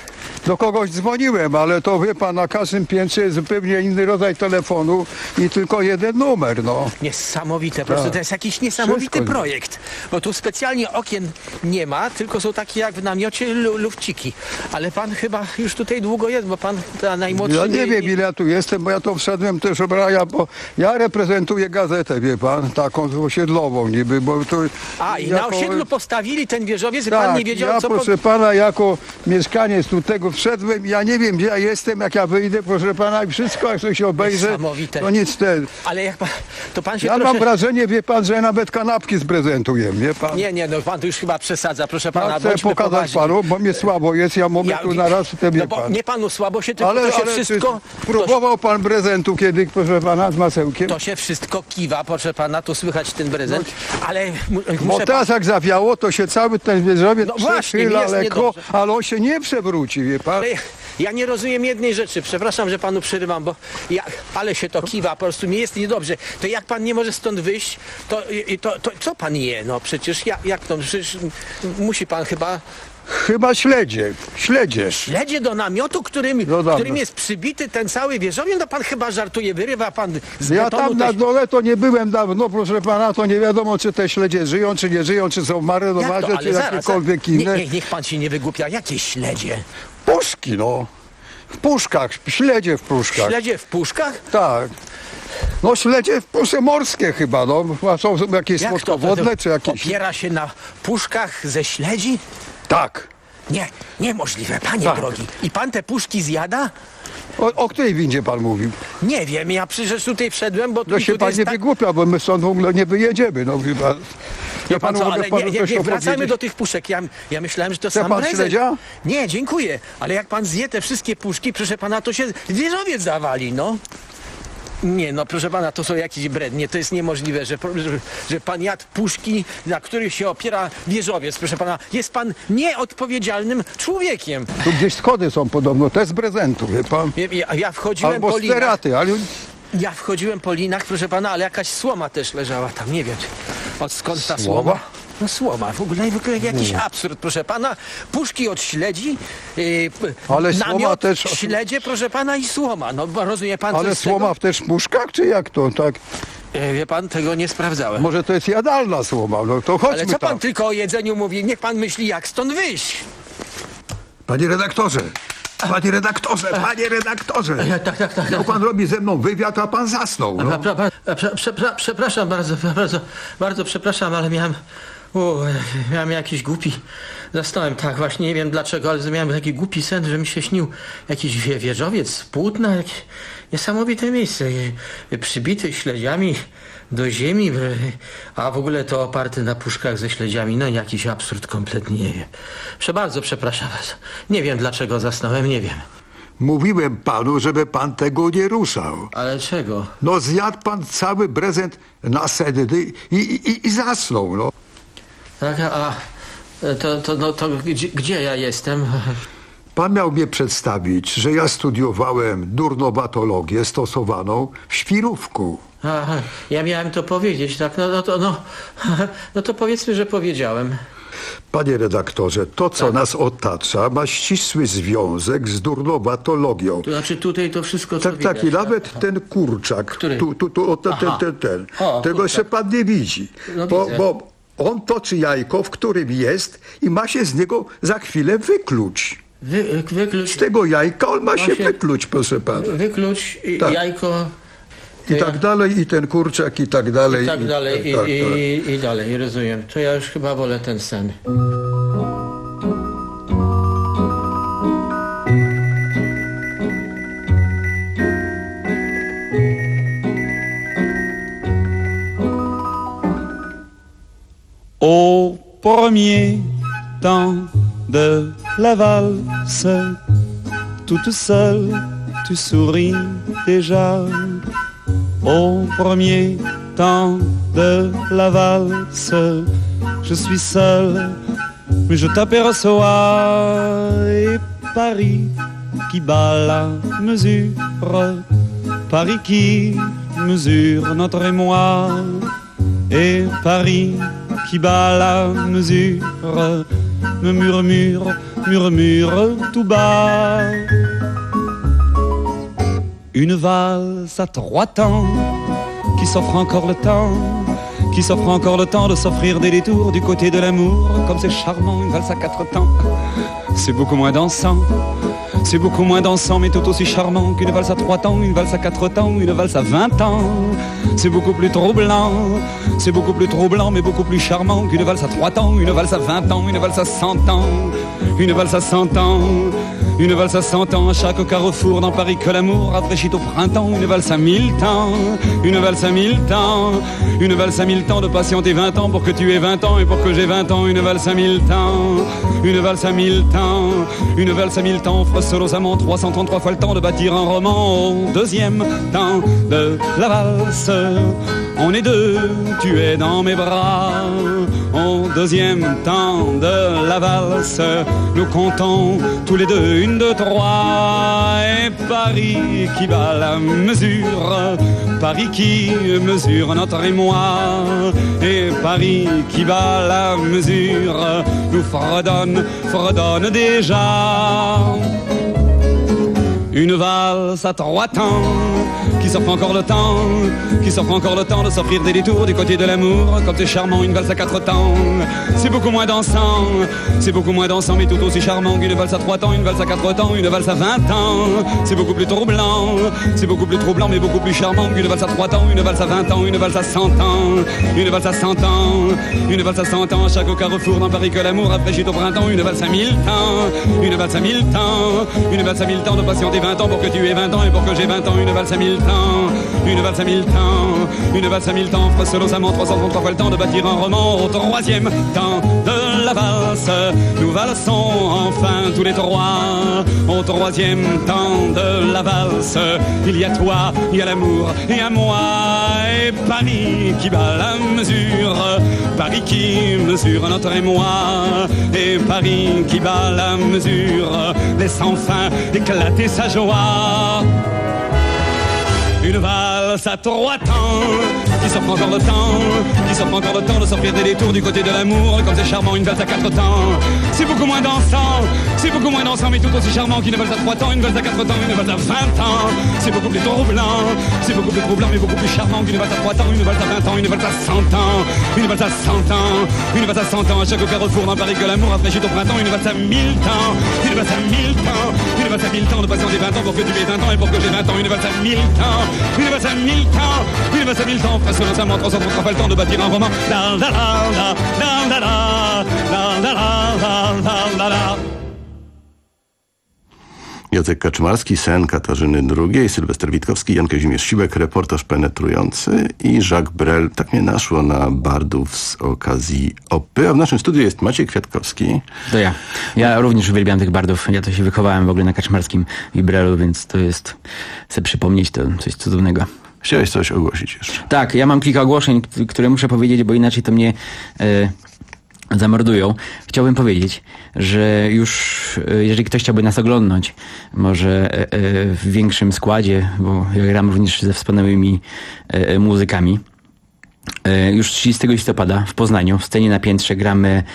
[SPEAKER 13] do kogoś dzwoniłem, ale to wie pan, na każdym piętrze jest zupełnie inny rodzaj telefonu i tylko jeden numer, no.
[SPEAKER 12] Niesamowite, po prostu
[SPEAKER 13] Tak.
[SPEAKER 12] to jest jakiś niesamowity
[SPEAKER 13] Wszystko.
[SPEAKER 12] projekt. Bo tu specjalnie okien nie ma, tylko są takie jak w namiocie lu- lufciki. Ale pan chyba już tutaj długo jest, bo pan ta najmłodszy...
[SPEAKER 13] Ja nie wiem, ile ja tu jestem, bo ja to wszedłem też, ja, bo ja reprezentuję gazetę, wie pan, taką osiedlową niby, bo to...
[SPEAKER 12] A, i
[SPEAKER 13] jako-
[SPEAKER 12] na osiedlu postawili ten wieżowiec i pan
[SPEAKER 13] Tak,
[SPEAKER 12] nie wiedział,
[SPEAKER 13] ja
[SPEAKER 12] co... po-
[SPEAKER 13] proszę pana, jako mieszkaniec tu tego wszedłem, ja nie wiem, gdzie ja jestem, jak ja wyjdę, proszę pana, i wszystko, jak to się obejrzę,
[SPEAKER 12] Niesamowite.
[SPEAKER 13] to nic ten.
[SPEAKER 12] Ale jak pan... To pan się
[SPEAKER 13] Ja
[SPEAKER 12] proszę...
[SPEAKER 13] mam wrażenie, wie pan, że nawet kanapki sprezentuję, wie pan.
[SPEAKER 12] Nie, nie, no pan tu już chyba przesadza, proszę pana,
[SPEAKER 13] Ja chcę
[SPEAKER 12] bądźmy
[SPEAKER 13] pokazać
[SPEAKER 12] poważni.
[SPEAKER 13] panu, bo mnie słabo jest, ja mogę
[SPEAKER 12] Ja-
[SPEAKER 13] tu na raz, te wie
[SPEAKER 12] No bo
[SPEAKER 13] pan.
[SPEAKER 12] nie panu słabo się, tylko
[SPEAKER 13] Ale,
[SPEAKER 12] to się
[SPEAKER 13] ale
[SPEAKER 12] wszystko...
[SPEAKER 13] czy próbował pan prezentu kiedy, proszę pana, z masełkiem?
[SPEAKER 12] To się wszystko kiwa, proszę pana, tu słychać ten prezent, ale mu,
[SPEAKER 13] Bo
[SPEAKER 12] muszę
[SPEAKER 13] teraz jak zawiało, to się cały ten wieżowiec
[SPEAKER 12] No właśnie,
[SPEAKER 13] przechyla
[SPEAKER 12] jest
[SPEAKER 13] lekko,
[SPEAKER 12] niedobrze.
[SPEAKER 13] ale on się nie przewróci, wie pan.
[SPEAKER 12] Ale ja nie rozumiem jednej rzeczy, przepraszam, że panu przerywam, bo ja, ale się to kiwa, po prostu mi jest niedobrze. To jak pan nie może stąd wyjść, to, i- to, to co pan je? No przecież ja, jak to, przecież musi pan chyba...
[SPEAKER 13] Chyba śledzie, śledzie.
[SPEAKER 12] Śledzie do namiotu, którym,
[SPEAKER 13] No dobra.
[SPEAKER 12] którym jest przybity ten cały wieżowiec, no pan chyba żartuje, wyrywa pan z
[SPEAKER 13] Ja
[SPEAKER 12] betonu
[SPEAKER 13] tam na
[SPEAKER 12] te-
[SPEAKER 13] dole to nie byłem dawno, proszę pana, to nie wiadomo, czy te śledzie żyją, czy nie żyją, czy są
[SPEAKER 12] Jak
[SPEAKER 13] marynowane,
[SPEAKER 12] to?
[SPEAKER 13] czy
[SPEAKER 12] Ale zaraz,
[SPEAKER 13] jakiekolwiek
[SPEAKER 12] nie,
[SPEAKER 13] inne.
[SPEAKER 12] nie, niech pan się nie wygłupia, jakie śledzie?
[SPEAKER 13] Puszki, no. W puszkach, śledzie w puszkach.
[SPEAKER 12] Śledzie w puszkach?
[SPEAKER 13] Tak. No śledzie w puszce morskie chyba, no. A są jakieś
[SPEAKER 12] Jak to?
[SPEAKER 13] słodkowodne, czy jakieś...
[SPEAKER 12] Opiera się na puszkach ze śledzi?
[SPEAKER 13] Tak.
[SPEAKER 12] Nie, niemożliwe, panie
[SPEAKER 13] Tak.
[SPEAKER 12] drogi. I pan te puszki zjada?
[SPEAKER 13] O, o której windzie pan mówił?
[SPEAKER 12] Nie wiem, ja przecież tutaj wszedłem, bo tu
[SPEAKER 13] No się
[SPEAKER 12] tutaj
[SPEAKER 13] pan
[SPEAKER 12] jest
[SPEAKER 13] nie
[SPEAKER 12] tak...
[SPEAKER 13] wygłupia, bo my stąd w ogóle nie wyjedziemy, no chyba.
[SPEAKER 12] Wie pan co,
[SPEAKER 13] mogę
[SPEAKER 12] ale
[SPEAKER 13] panu
[SPEAKER 12] nie, nie,
[SPEAKER 13] coś
[SPEAKER 12] nie wracajmy
[SPEAKER 13] opowiedzieć?
[SPEAKER 12] do tych puszek. Ja, ja myślałem, że to
[SPEAKER 13] Chce
[SPEAKER 12] sam
[SPEAKER 13] pan
[SPEAKER 12] prezent.
[SPEAKER 13] śledzia?
[SPEAKER 12] Nie, dziękuję. Ale jak pan zje te wszystkie puszki, proszę pana, to się wieżowiec zawali, no. Nie, no proszę pana, to są jakieś brednie, to jest niemożliwe, że, że, że pan jadł puszki, na których się opiera wieżowiec. Proszę pana, jest pan nieodpowiedzialnym człowiekiem.
[SPEAKER 13] Tu gdzieś schody są podobno, to jest z prezentu, wie pan.
[SPEAKER 12] Ja, ja wchodziłem
[SPEAKER 13] Albo
[SPEAKER 12] po linach.
[SPEAKER 13] steraty, ale...
[SPEAKER 12] Ja wchodziłem po linach, proszę pana, ale jakaś słoma też leżała tam, nie wiem. Od skąd ta
[SPEAKER 13] Słoma?
[SPEAKER 12] słoma? No słoma, w ogóle, w ogóle jakiś
[SPEAKER 13] Nie.
[SPEAKER 12] absurd, proszę pana. Puszki od śledzi, yy,
[SPEAKER 13] Ale słoma
[SPEAKER 12] namiot,
[SPEAKER 13] też-
[SPEAKER 12] śledzie, proszę pana, i słoma. No bo rozumie pan, co
[SPEAKER 13] Ale
[SPEAKER 12] jest z
[SPEAKER 13] słoma
[SPEAKER 12] tego?
[SPEAKER 13] w też puszkach, czy jak to, tak?
[SPEAKER 12] E, Wie pan, tego nie sprawdzałem.
[SPEAKER 13] Może to jest jadalna słoma, no to chodźmy
[SPEAKER 12] Ale co
[SPEAKER 13] tam.
[SPEAKER 12] pan tylko o jedzeniu mówi? Niech pan myśli, jak stąd wyjść.
[SPEAKER 13] Panie redaktorze,
[SPEAKER 14] Panie redaktorze, panie redaktorze.
[SPEAKER 12] Tak, tak, tak.
[SPEAKER 14] No pan robi ze mną wywiad, a pan zasnął. No.
[SPEAKER 12] Prze, prze, prze, prze, przepraszam bardzo, bardzo, bardzo przepraszam, ale miałem, u, miałem jakiś głupi, zasnąłem, tak właśnie, nie wiem dlaczego, ale miałem taki głupi sen, że mi się śnił jakiś wie, wieżowiec z Płótna, jakieś niesamowite miejsce, przybity śledziami do ziemi, a w ogóle to oparty na puszkach ze śledziami, no jakiś absurd kompletnie, nie wiem. Prze, bardzo przepraszam was, nie wiem dlaczego zasnąłem, nie wiem.
[SPEAKER 14] Mówiłem panu, żeby pan tego nie ruszał.
[SPEAKER 12] Ale czego?
[SPEAKER 14] No zjadł pan cały prezent nasenny i, i, i zasnął, no.
[SPEAKER 12] Tak, a to, to, no, to gdzie, gdzie ja jestem?
[SPEAKER 14] Pan miał mnie przedstawić, że ja studiowałem durnowatologię stosowaną w Świrówku.
[SPEAKER 12] Aha, ja miałem to powiedzieć, tak? No, no, to, no, no to powiedzmy, że powiedziałem.
[SPEAKER 14] Panie redaktorze, to co tak. nas otacza ma ścisły związek z durnowatologią.
[SPEAKER 12] To znaczy tutaj to wszystko co
[SPEAKER 14] Tak,
[SPEAKER 12] widać,
[SPEAKER 14] tak i nawet
[SPEAKER 12] tak?
[SPEAKER 14] ten kurczak,
[SPEAKER 12] Który?
[SPEAKER 14] tu, tu, tu, o, ten, ten, ten, ten.
[SPEAKER 12] O,
[SPEAKER 14] tego
[SPEAKER 12] kurczak.
[SPEAKER 14] się pan nie widzi,
[SPEAKER 12] no,
[SPEAKER 14] bo, bo on toczy jajko, w którym jest i ma się z niego za chwilę wykluć.
[SPEAKER 12] Wy, wykluć.
[SPEAKER 14] Z tego jajka on ma, ma się,
[SPEAKER 12] się
[SPEAKER 14] wykluć, proszę pana.
[SPEAKER 12] Wykluć
[SPEAKER 14] tak.
[SPEAKER 12] jajko.
[SPEAKER 14] I tak ja... dalej, i ten kurczak, i tak dalej.
[SPEAKER 12] I tak dalej, i, i,
[SPEAKER 14] tak,
[SPEAKER 12] i,
[SPEAKER 14] tak.
[SPEAKER 12] i, i dalej, rozumiem. To ja już chyba wolę ten sen.
[SPEAKER 17] Au premier temps de la valse, toute seule, tu souris déjà. Au premier temps de la valse, je suis seul, mais je t'aperçois. Et Paris qui bat la mesure, Paris qui mesure notre émoi. Et Paris qui bat la mesure me murmure, murmure tout bas. Une valse à trois temps qui s'offre encore le temps, qui s'offre encore le temps de s'offrir des détours du côté de l'amour. Comme c'est charmant, une valse à quatre temps, c'est beaucoup moins dansant. C'est beaucoup moins dansant mais tout aussi charmant qu'une valse à trois temps, une valse à quatre temps, une valse à vingt ans. C'est beaucoup plus troublant, c'est beaucoup plus troublant mais beaucoup plus charmant qu'une valse à trois temps, une valse à vingt ans, une valse à cent ans, une valse à cent ans. Une valse à cent ans à chaque carrefour dans Paris que l'amour rafraîchit au printemps. Une valse à mille temps, une valse à mille temps, une valse à mille temps de patienter vingt ans pour que tu aies vingt ans et pour que j'ai vingt ans. Une valse à mille temps, une valse à mille temps, une valse à mille temps offre seul aux amants trois cent trente-trois fois le temps de bâtir un roman. Au deuxième temps de la valse, on est deux, tu es dans mes bras. Au deuxième temps de la valse, nous comptons tous les deux une, deux, trois. Et Paris qui bat la mesure, Paris qui mesure notre émoi. Et Paris qui bat la mesure nous fredonne, fredonne déjà. Une valse à trois temps qui s'offre encore le temps, qui s'offre encore le temps de s'offrir des détours du côté de l'amour. Comme c'est charmant, une valse à quatre temps, c'est beaucoup moins dansant, c'est beaucoup moins dansant mais tout aussi charmant qu'une valse à trois temps, une valse à quatre temps, une valse à vingt ans. C'est beaucoup plus troublant, c'est beaucoup plus troublant mais beaucoup plus charmant qu'une valse à trois temps, une valse à vingt ans, une valse à cent ans, une valse à cent ans, une valse à cent ans à chaque carrefour dans Paris que l'amour rafraîchit au printemps. Une valse à mille temps, une valse à mille temps, une valse à mille temps de patienter vingt ans pour que tu aies vingt ans et pour que j'ai vingt ans. Une valse à mille temps, une valse à mille temps, une valse à mille temps offre seul aux amants trois cent trente-trois fois le temps de bâtir un roman. Au troisième temps de la valse, nous valsons enfin tous les trois. Au troisième temps de la valse, il y a toi, il y a l'amour et à moi. Et Paris qui bat la mesure, Paris qui mesure notre émoi. Et Paris qui bat la mesure laisse enfin éclater sa joie. Une valse à trois temps qui s'offre encore le temps, qui s'offre encore le temps de s'offrir des détours du côté de l'amour, comme c'est charmant une valse à quatre temps. C'est beaucoup moins dansant, c'est beaucoup moins dansant, mais tout aussi charmant qu'une valse à trois temps, une valse à quatre temps, une valse à vingt ans. C'est beaucoup plus troublant, c'est beaucoup plus troublant, mais beaucoup plus charmant qu'une valse à trois temps, une valse à vingt ans, une valse à cent ans, une valse à cent ans, une valse à cent ans. À chaque carrefour dans Paris que l'amour rafraîchit au printemps, une valse à mille temps, une valse à mille temps, une valse à mille temps de patienter vingt ans pour que tu aies vingt ans et pour que j'ai vingt ans, une valse à mille temps, une valse à mille temps, une valse à mille temps, presque l'instamment, trois cent trente pas le temps de bâtir un roman. La la la la la la la la la la la la.
[SPEAKER 7] Jacek Kaczmarski, Sen Katarzyny drugiej, Sylwester Witkowski, Jan Kazimierz Siłek, reportaż penetrujący i Jacques Brel. Tak mnie naszło na bardów z okazji opy. A w naszym studiu jest Maciej Kwiatkowski.
[SPEAKER 24] To ja. Ja również uwielbiam tych bardów. Ja to się wychowałem w ogóle na Kaczmarskim i Brelu, więc to jest, chcę przypomnieć, to coś cudownego.
[SPEAKER 7] Chciałeś coś ogłosić jeszcze?
[SPEAKER 24] Tak, ja mam kilka ogłoszeń, które muszę powiedzieć, bo inaczej to mnie e, zamordują. Chciałbym powiedzieć, że już e, jeżeli ktoś chciałby nas oglądnąć, może e, w większym składzie, bo ja gram również ze wspaniałymi e, muzykami, e, już trzydziestego listopada w Poznaniu, w scenie na piętrze gramy e,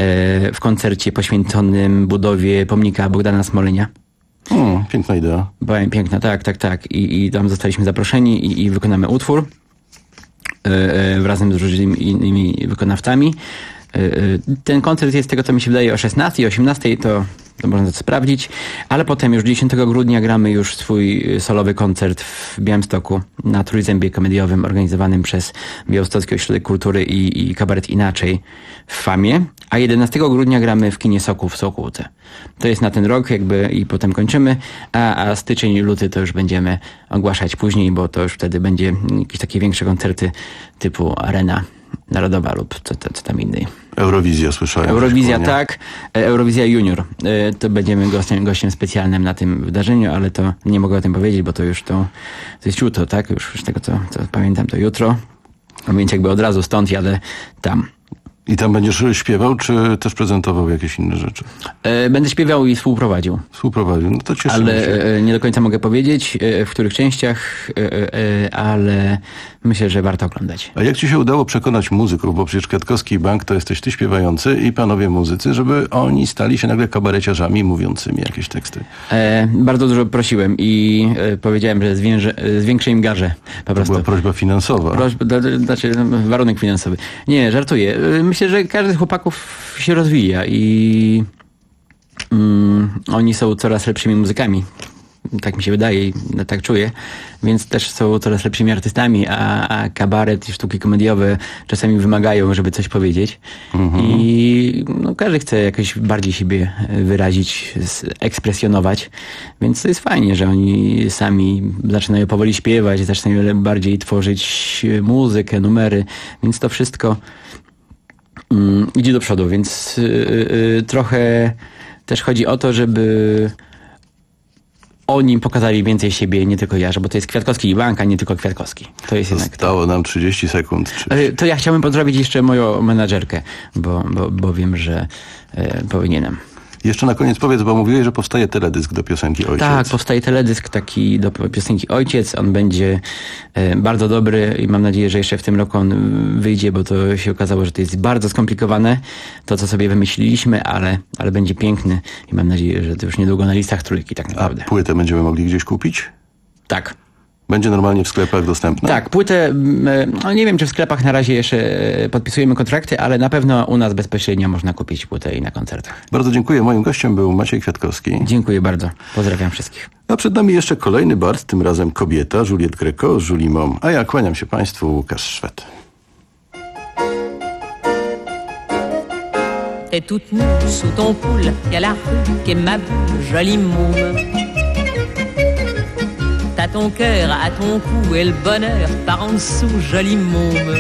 [SPEAKER 24] w koncercie poświęconym budowie pomnika Bogdana Smolenia.
[SPEAKER 7] Hmm, piękna idea.
[SPEAKER 24] Piękna, tak, tak, tak. I, i tam zostaliśmy zaproszeni i, i wykonamy utwór yy, yy, razem z różnymi innymi wykonawcami. Yy, ten koncert jest tego, co mi się wydaje, o szesnastej, osiemnastej, to, to można to sprawdzić. Ale potem już dziesiątego grudnia gramy już swój solowy koncert w Białymstoku na Trójzębie Komediowym organizowanym przez Białostocki Ośrodek Kultury i, i Kabaret Inaczej w Famie. A jedenastego grudnia gramy w kinie Sokół w Sokółce. To jest na ten rok jakby i potem kończymy, a, a styczeń i luty to już będziemy ogłaszać później, bo to już wtedy będzie jakieś takie większe koncerty typu Arena Narodowa lub co, co, co tam innej.
[SPEAKER 7] Eurowizja słyszałem.
[SPEAKER 24] Eurowizja, tak. Eurowizja Junior. To będziemy gościem, gościem specjalnym na tym wydarzeniu, ale to nie mogę o tym powiedzieć, bo to już to, to jest jutro, tak? Już z tego co, co pamiętam, to jutro. A więc jakby od razu stąd jadę tam.
[SPEAKER 7] I tam będziesz śpiewał, czy też prezentował jakieś inne rzeczy?
[SPEAKER 24] E, będę śpiewał i współprowadził.
[SPEAKER 7] Współprowadził, no to cieszę
[SPEAKER 24] ale
[SPEAKER 7] się.
[SPEAKER 24] Ale nie do końca mogę powiedzieć, e, w których częściach, e, e, ale myślę, że warto oglądać.
[SPEAKER 7] A jak ci się udało przekonać muzyków, bo przecież Kwiatkowski Bank to jesteś ty śpiewający i panowie muzycy, żeby oni stali się nagle kabareciarzami mówiącymi jakieś teksty?
[SPEAKER 24] E, bardzo dużo prosiłem i e, powiedziałem, że zwięże, zwiększę im garzę. Po prostu.
[SPEAKER 7] To była prośba finansowa.
[SPEAKER 24] Prośba, znaczy warunek finansowy. Nie, żartuję. Myślę, że każdy z chłopaków się rozwija i mm, oni są coraz lepszymi muzykami. Tak mi się wydaje i tak czuję. Więc też są coraz lepszymi artystami, a, a kabaret i sztuki komediowe czasami wymagają, żeby coś powiedzieć. Mhm. I no, każdy chce jakoś bardziej siebie wyrazić, ekspresjonować. Więc to jest fajnie, że oni sami zaczynają powoli śpiewać, zaczynają bardziej tworzyć muzykę, numery. Więc to wszystko Mm, idzie do przodu, więc yy, yy, trochę też chodzi o to, żeby oni pokazali więcej siebie, nie tylko ja, bo to jest Kwiatkowski i Bank, a nie tylko Kwiatkowski. To jest jednak
[SPEAKER 7] Zostało nam trzydzieści sekund.
[SPEAKER 24] Yy, to ja chciałbym pozdrowić jeszcze moją menadżerkę, bo, bo, bo wiem, że yy, powinienem.
[SPEAKER 7] Jeszcze na koniec powiedz, bo mówiłeś, że powstaje teledysk do piosenki Ojciec.
[SPEAKER 24] Tak, powstaje teledysk taki do piosenki Ojciec. On będzie e, bardzo dobry i mam nadzieję, że jeszcze w tym roku on wyjdzie, bo to się okazało, że to jest bardzo skomplikowane, to co sobie wymyśliliśmy, ale, ale będzie piękny i mam nadzieję, że to już niedługo na listach Trójki tak naprawdę.
[SPEAKER 7] A płytę będziemy mogli gdzieś kupić?
[SPEAKER 24] Tak.
[SPEAKER 7] Będzie normalnie w sklepach dostępna?
[SPEAKER 24] Tak, płytę, no nie wiem, czy w sklepach na razie jeszcze podpisujemy kontrakty, ale na pewno u nas bezpośrednio można kupić płytę i na koncertach.
[SPEAKER 7] Bardzo dziękuję. Moim gościem był Maciej Kwiatkowski.
[SPEAKER 24] Dziękuję bardzo. Pozdrawiam wszystkich.
[SPEAKER 7] A przed nami jeszcze kolejny bard, tym razem kobieta, Juliette Greco, Julie Mom. A ja kłaniam się Państwu, Łukasz Szwed.
[SPEAKER 16] T'es toute nue sous ton pull, y'a la rue qui est ma bulle, jolie môme. T'as ton cœur à ton cou et le bonheur par en dessous, jolie môme.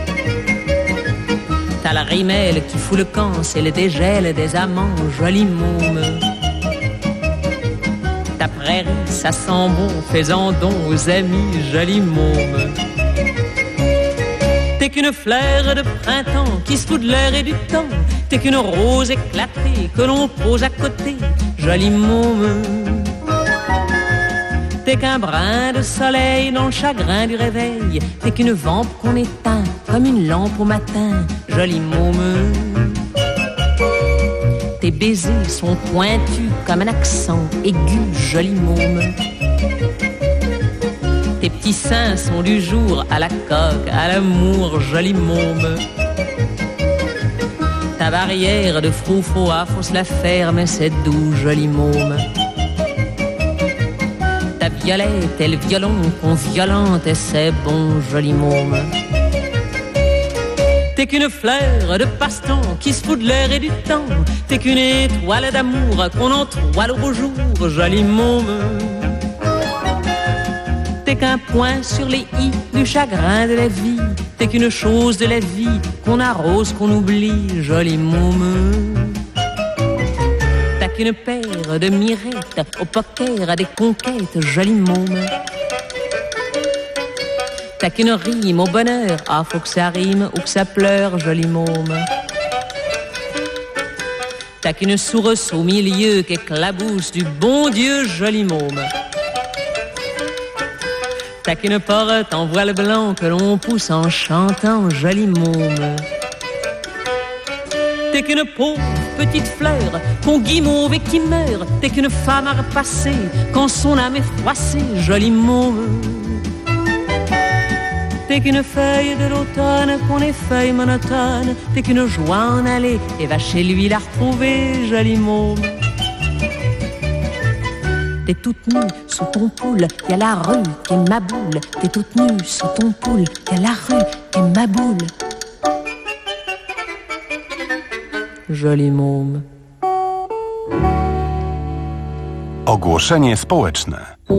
[SPEAKER 16] T'as la rimelle qui fout le camp, c'est le dégel des amants, jolie môme. Ta prairie, ça sent bon, fais-en don aux amis, jolie môme. T'es qu'une fleur de printemps qui se fout de l'air et du temps. T'es qu'une rose éclatée que l'on pose à côté, jolie môme. T'es qu'un brin de soleil dans le chagrin du réveil. T'es qu'une vampe qu'on éteint comme une lampe au matin. Jolie môme. Tes baisers sont pointus comme un accent aigu. Jolie môme. Tes petits seins sont du jour à la coque, à l'amour. Jolie môme. Ta barrière de froufroa, faut se la faire, mais c'est doux. Jolie môme. Ta violette et le violon qu'on violente et c'est bon, joli môme. T'es qu'une fleur de passe-temps qui se fout de l'air et du temps. T'es qu'une étoile d'amour qu'on entoile au beau jour, joli môme. T'es qu'un point sur les i du chagrin de la vie. T'es qu'une chose de la vie qu'on arrose, qu'on oublie, joli môme. T'as qu'une paire de mirettes au poker à des conquêtes, joli môme. T'as qu'une rime au bonheur, ah faut que ça rime ou que ça pleure, joli môme. T'as qu'une source au milieu qui éclabousse du bon Dieu, joli môme. T'as qu'une porte en voile blanc que l'on pousse en chantant, joli môme. T'es qu'une pauvre petite fleur qu'on guimauve et qui meurt. T'es qu'une femme à repasser quand son âme est froissée, joli môme. T'es qu'une feuille de l'automne qu'on effeuille monotone. T'es qu'une joie en aller et va chez lui la retrouver, joli môme. T'es toute nue sous ton poule, y'a la rue qui est ma boule. T'es toute nue sous ton poule, y'a la rue qui est ma boule. Joli môme.
[SPEAKER 5] Ogłoszenie społeczne.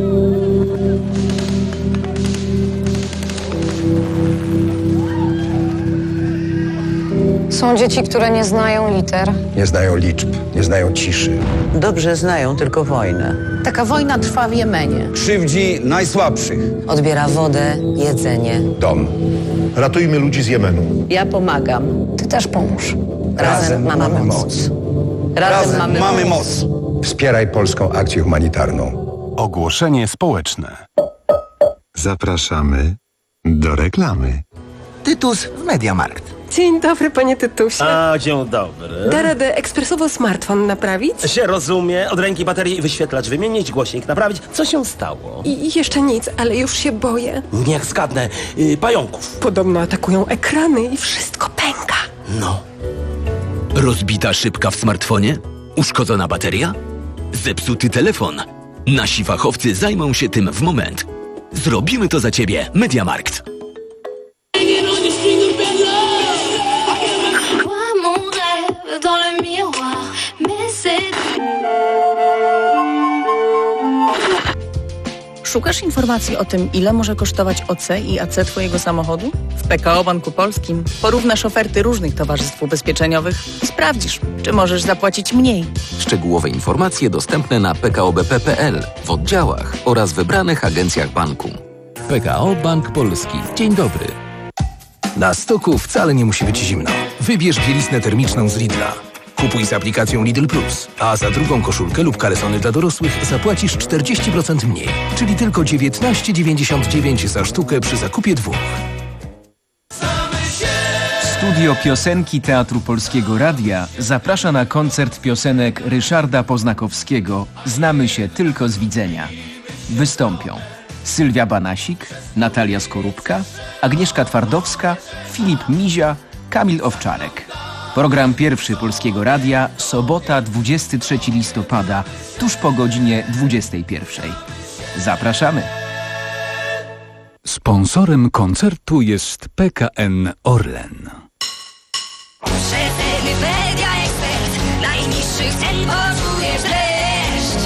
[SPEAKER 18] Są dzieci, które nie znają liter.
[SPEAKER 19] Nie znają liczb, nie znają ciszy.
[SPEAKER 20] Dobrze znają tylko wojnę.
[SPEAKER 18] Taka wojna trwa w Jemenie.
[SPEAKER 19] Krzywdzi najsłabszych.
[SPEAKER 18] Odbiera wodę, jedzenie.
[SPEAKER 19] Dom. Ratujmy ludzi z Jemenu.
[SPEAKER 18] Ja pomagam. Ty też pomóż. Razem,
[SPEAKER 19] Razem
[SPEAKER 18] mamy,
[SPEAKER 19] mamy
[SPEAKER 18] moc.
[SPEAKER 19] moc.
[SPEAKER 18] Razem,
[SPEAKER 19] Razem
[SPEAKER 18] mamy,
[SPEAKER 19] mamy
[SPEAKER 18] moc.
[SPEAKER 19] moc. Wspieraj polską akcję humanitarną.
[SPEAKER 5] Ogłoszenie społeczne.
[SPEAKER 3] Zapraszamy do reklamy.
[SPEAKER 21] Tytus w Mediamarkt.
[SPEAKER 25] Dzień dobry, panie Tytusie.
[SPEAKER 26] A, dzień dobry.
[SPEAKER 25] Da radę ekspresowo smartfon naprawić?
[SPEAKER 26] Się rozumie. Od ręki baterii i wyświetlacz wymienić, głośnik naprawić. Co się stało?
[SPEAKER 25] I jeszcze nic, ale już się boję.
[SPEAKER 26] Niech zgadnę. Yy, pająków.
[SPEAKER 25] Podobno atakują ekrany i wszystko pęka.
[SPEAKER 26] No.
[SPEAKER 27] Rozbita szybka w smartfonie? Uszkodzona bateria? Zepsuty telefon? Nasi fachowcy zajmą się tym w moment. Zrobimy to za ciebie. Mediamarkt.
[SPEAKER 18] Szukasz informacji o tym, ile może kosztować O C i A C twojego samochodu? W P K O Banku Polskim porównasz oferty różnych towarzystw ubezpieczeniowych i sprawdzisz, czy możesz zapłacić mniej.
[SPEAKER 28] Szczegółowe informacje dostępne na p k o b p kropka p l, w oddziałach oraz wybranych agencjach banku.
[SPEAKER 1] P K O Bank Polski. Dzień dobry. Na stoku wcale nie musi być zimno. Wybierz bieliznę termiczną z Lidla. Kupuj z aplikacją Lidl Plus, a za drugą koszulkę lub kalesony dla dorosłych zapłacisz czterdzieści procent mniej, czyli tylko dziewiętnaście dziewięćdziesiąt dziewięć za sztukę przy zakupie dwóch.
[SPEAKER 29] Studio Piosenki Teatru Polskiego Radia zaprasza na koncert piosenek Ryszarda Poznakowskiego Znamy się tylko z widzenia. Wystąpią Sylwia Banasik, Natalia Skorupka, Agnieszka Twardowska, Filip Mizia, Kamil Owczarek. Program pierwszy Polskiego Radia, sobota dwudziestego trzeciego listopada, tuż po godzinie dwudziestej pierwszej. Zapraszamy!
[SPEAKER 5] Sponsorem koncertu jest P K N Orlen.
[SPEAKER 2] Przeceny Media Expert. Najniższych cen poczujesz dreszcz.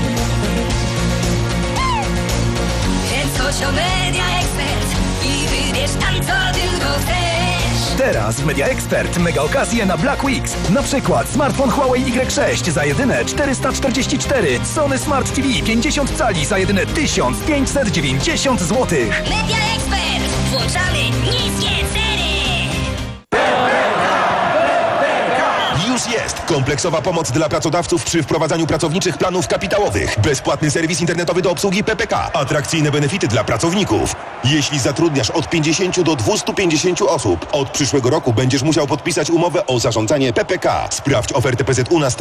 [SPEAKER 2] Więc chodź do Media Expert i wybierz tam, co tylko chcesz.
[SPEAKER 1] Teraz w Media Expert mega okazje na Black Weeks. Na przykład smartfon Huawei Y sześć za jedyne czterysta czterdzieści cztery, Sony Smart T V pięćdziesiąt cali za jedyne tysiąc pięćset dziewięćdziesiąt złotych.
[SPEAKER 2] Media Expert. Włączamy niskie ceny.
[SPEAKER 30] Już jest!
[SPEAKER 4] Kompleksowa pomoc dla pracodawców przy wprowadzaniu pracowniczych planów kapitałowych. Bezpłatny serwis internetowy do obsługi P P K. Atrakcyjne benefity dla pracowników. Jeśli zatrudniasz od pięćdziesięciu do dwustu pięćdziesięciu osób, od przyszłego roku będziesz musiał podpisać umowę o zarządzanie P P K. Sprawdź ofertę P Z U na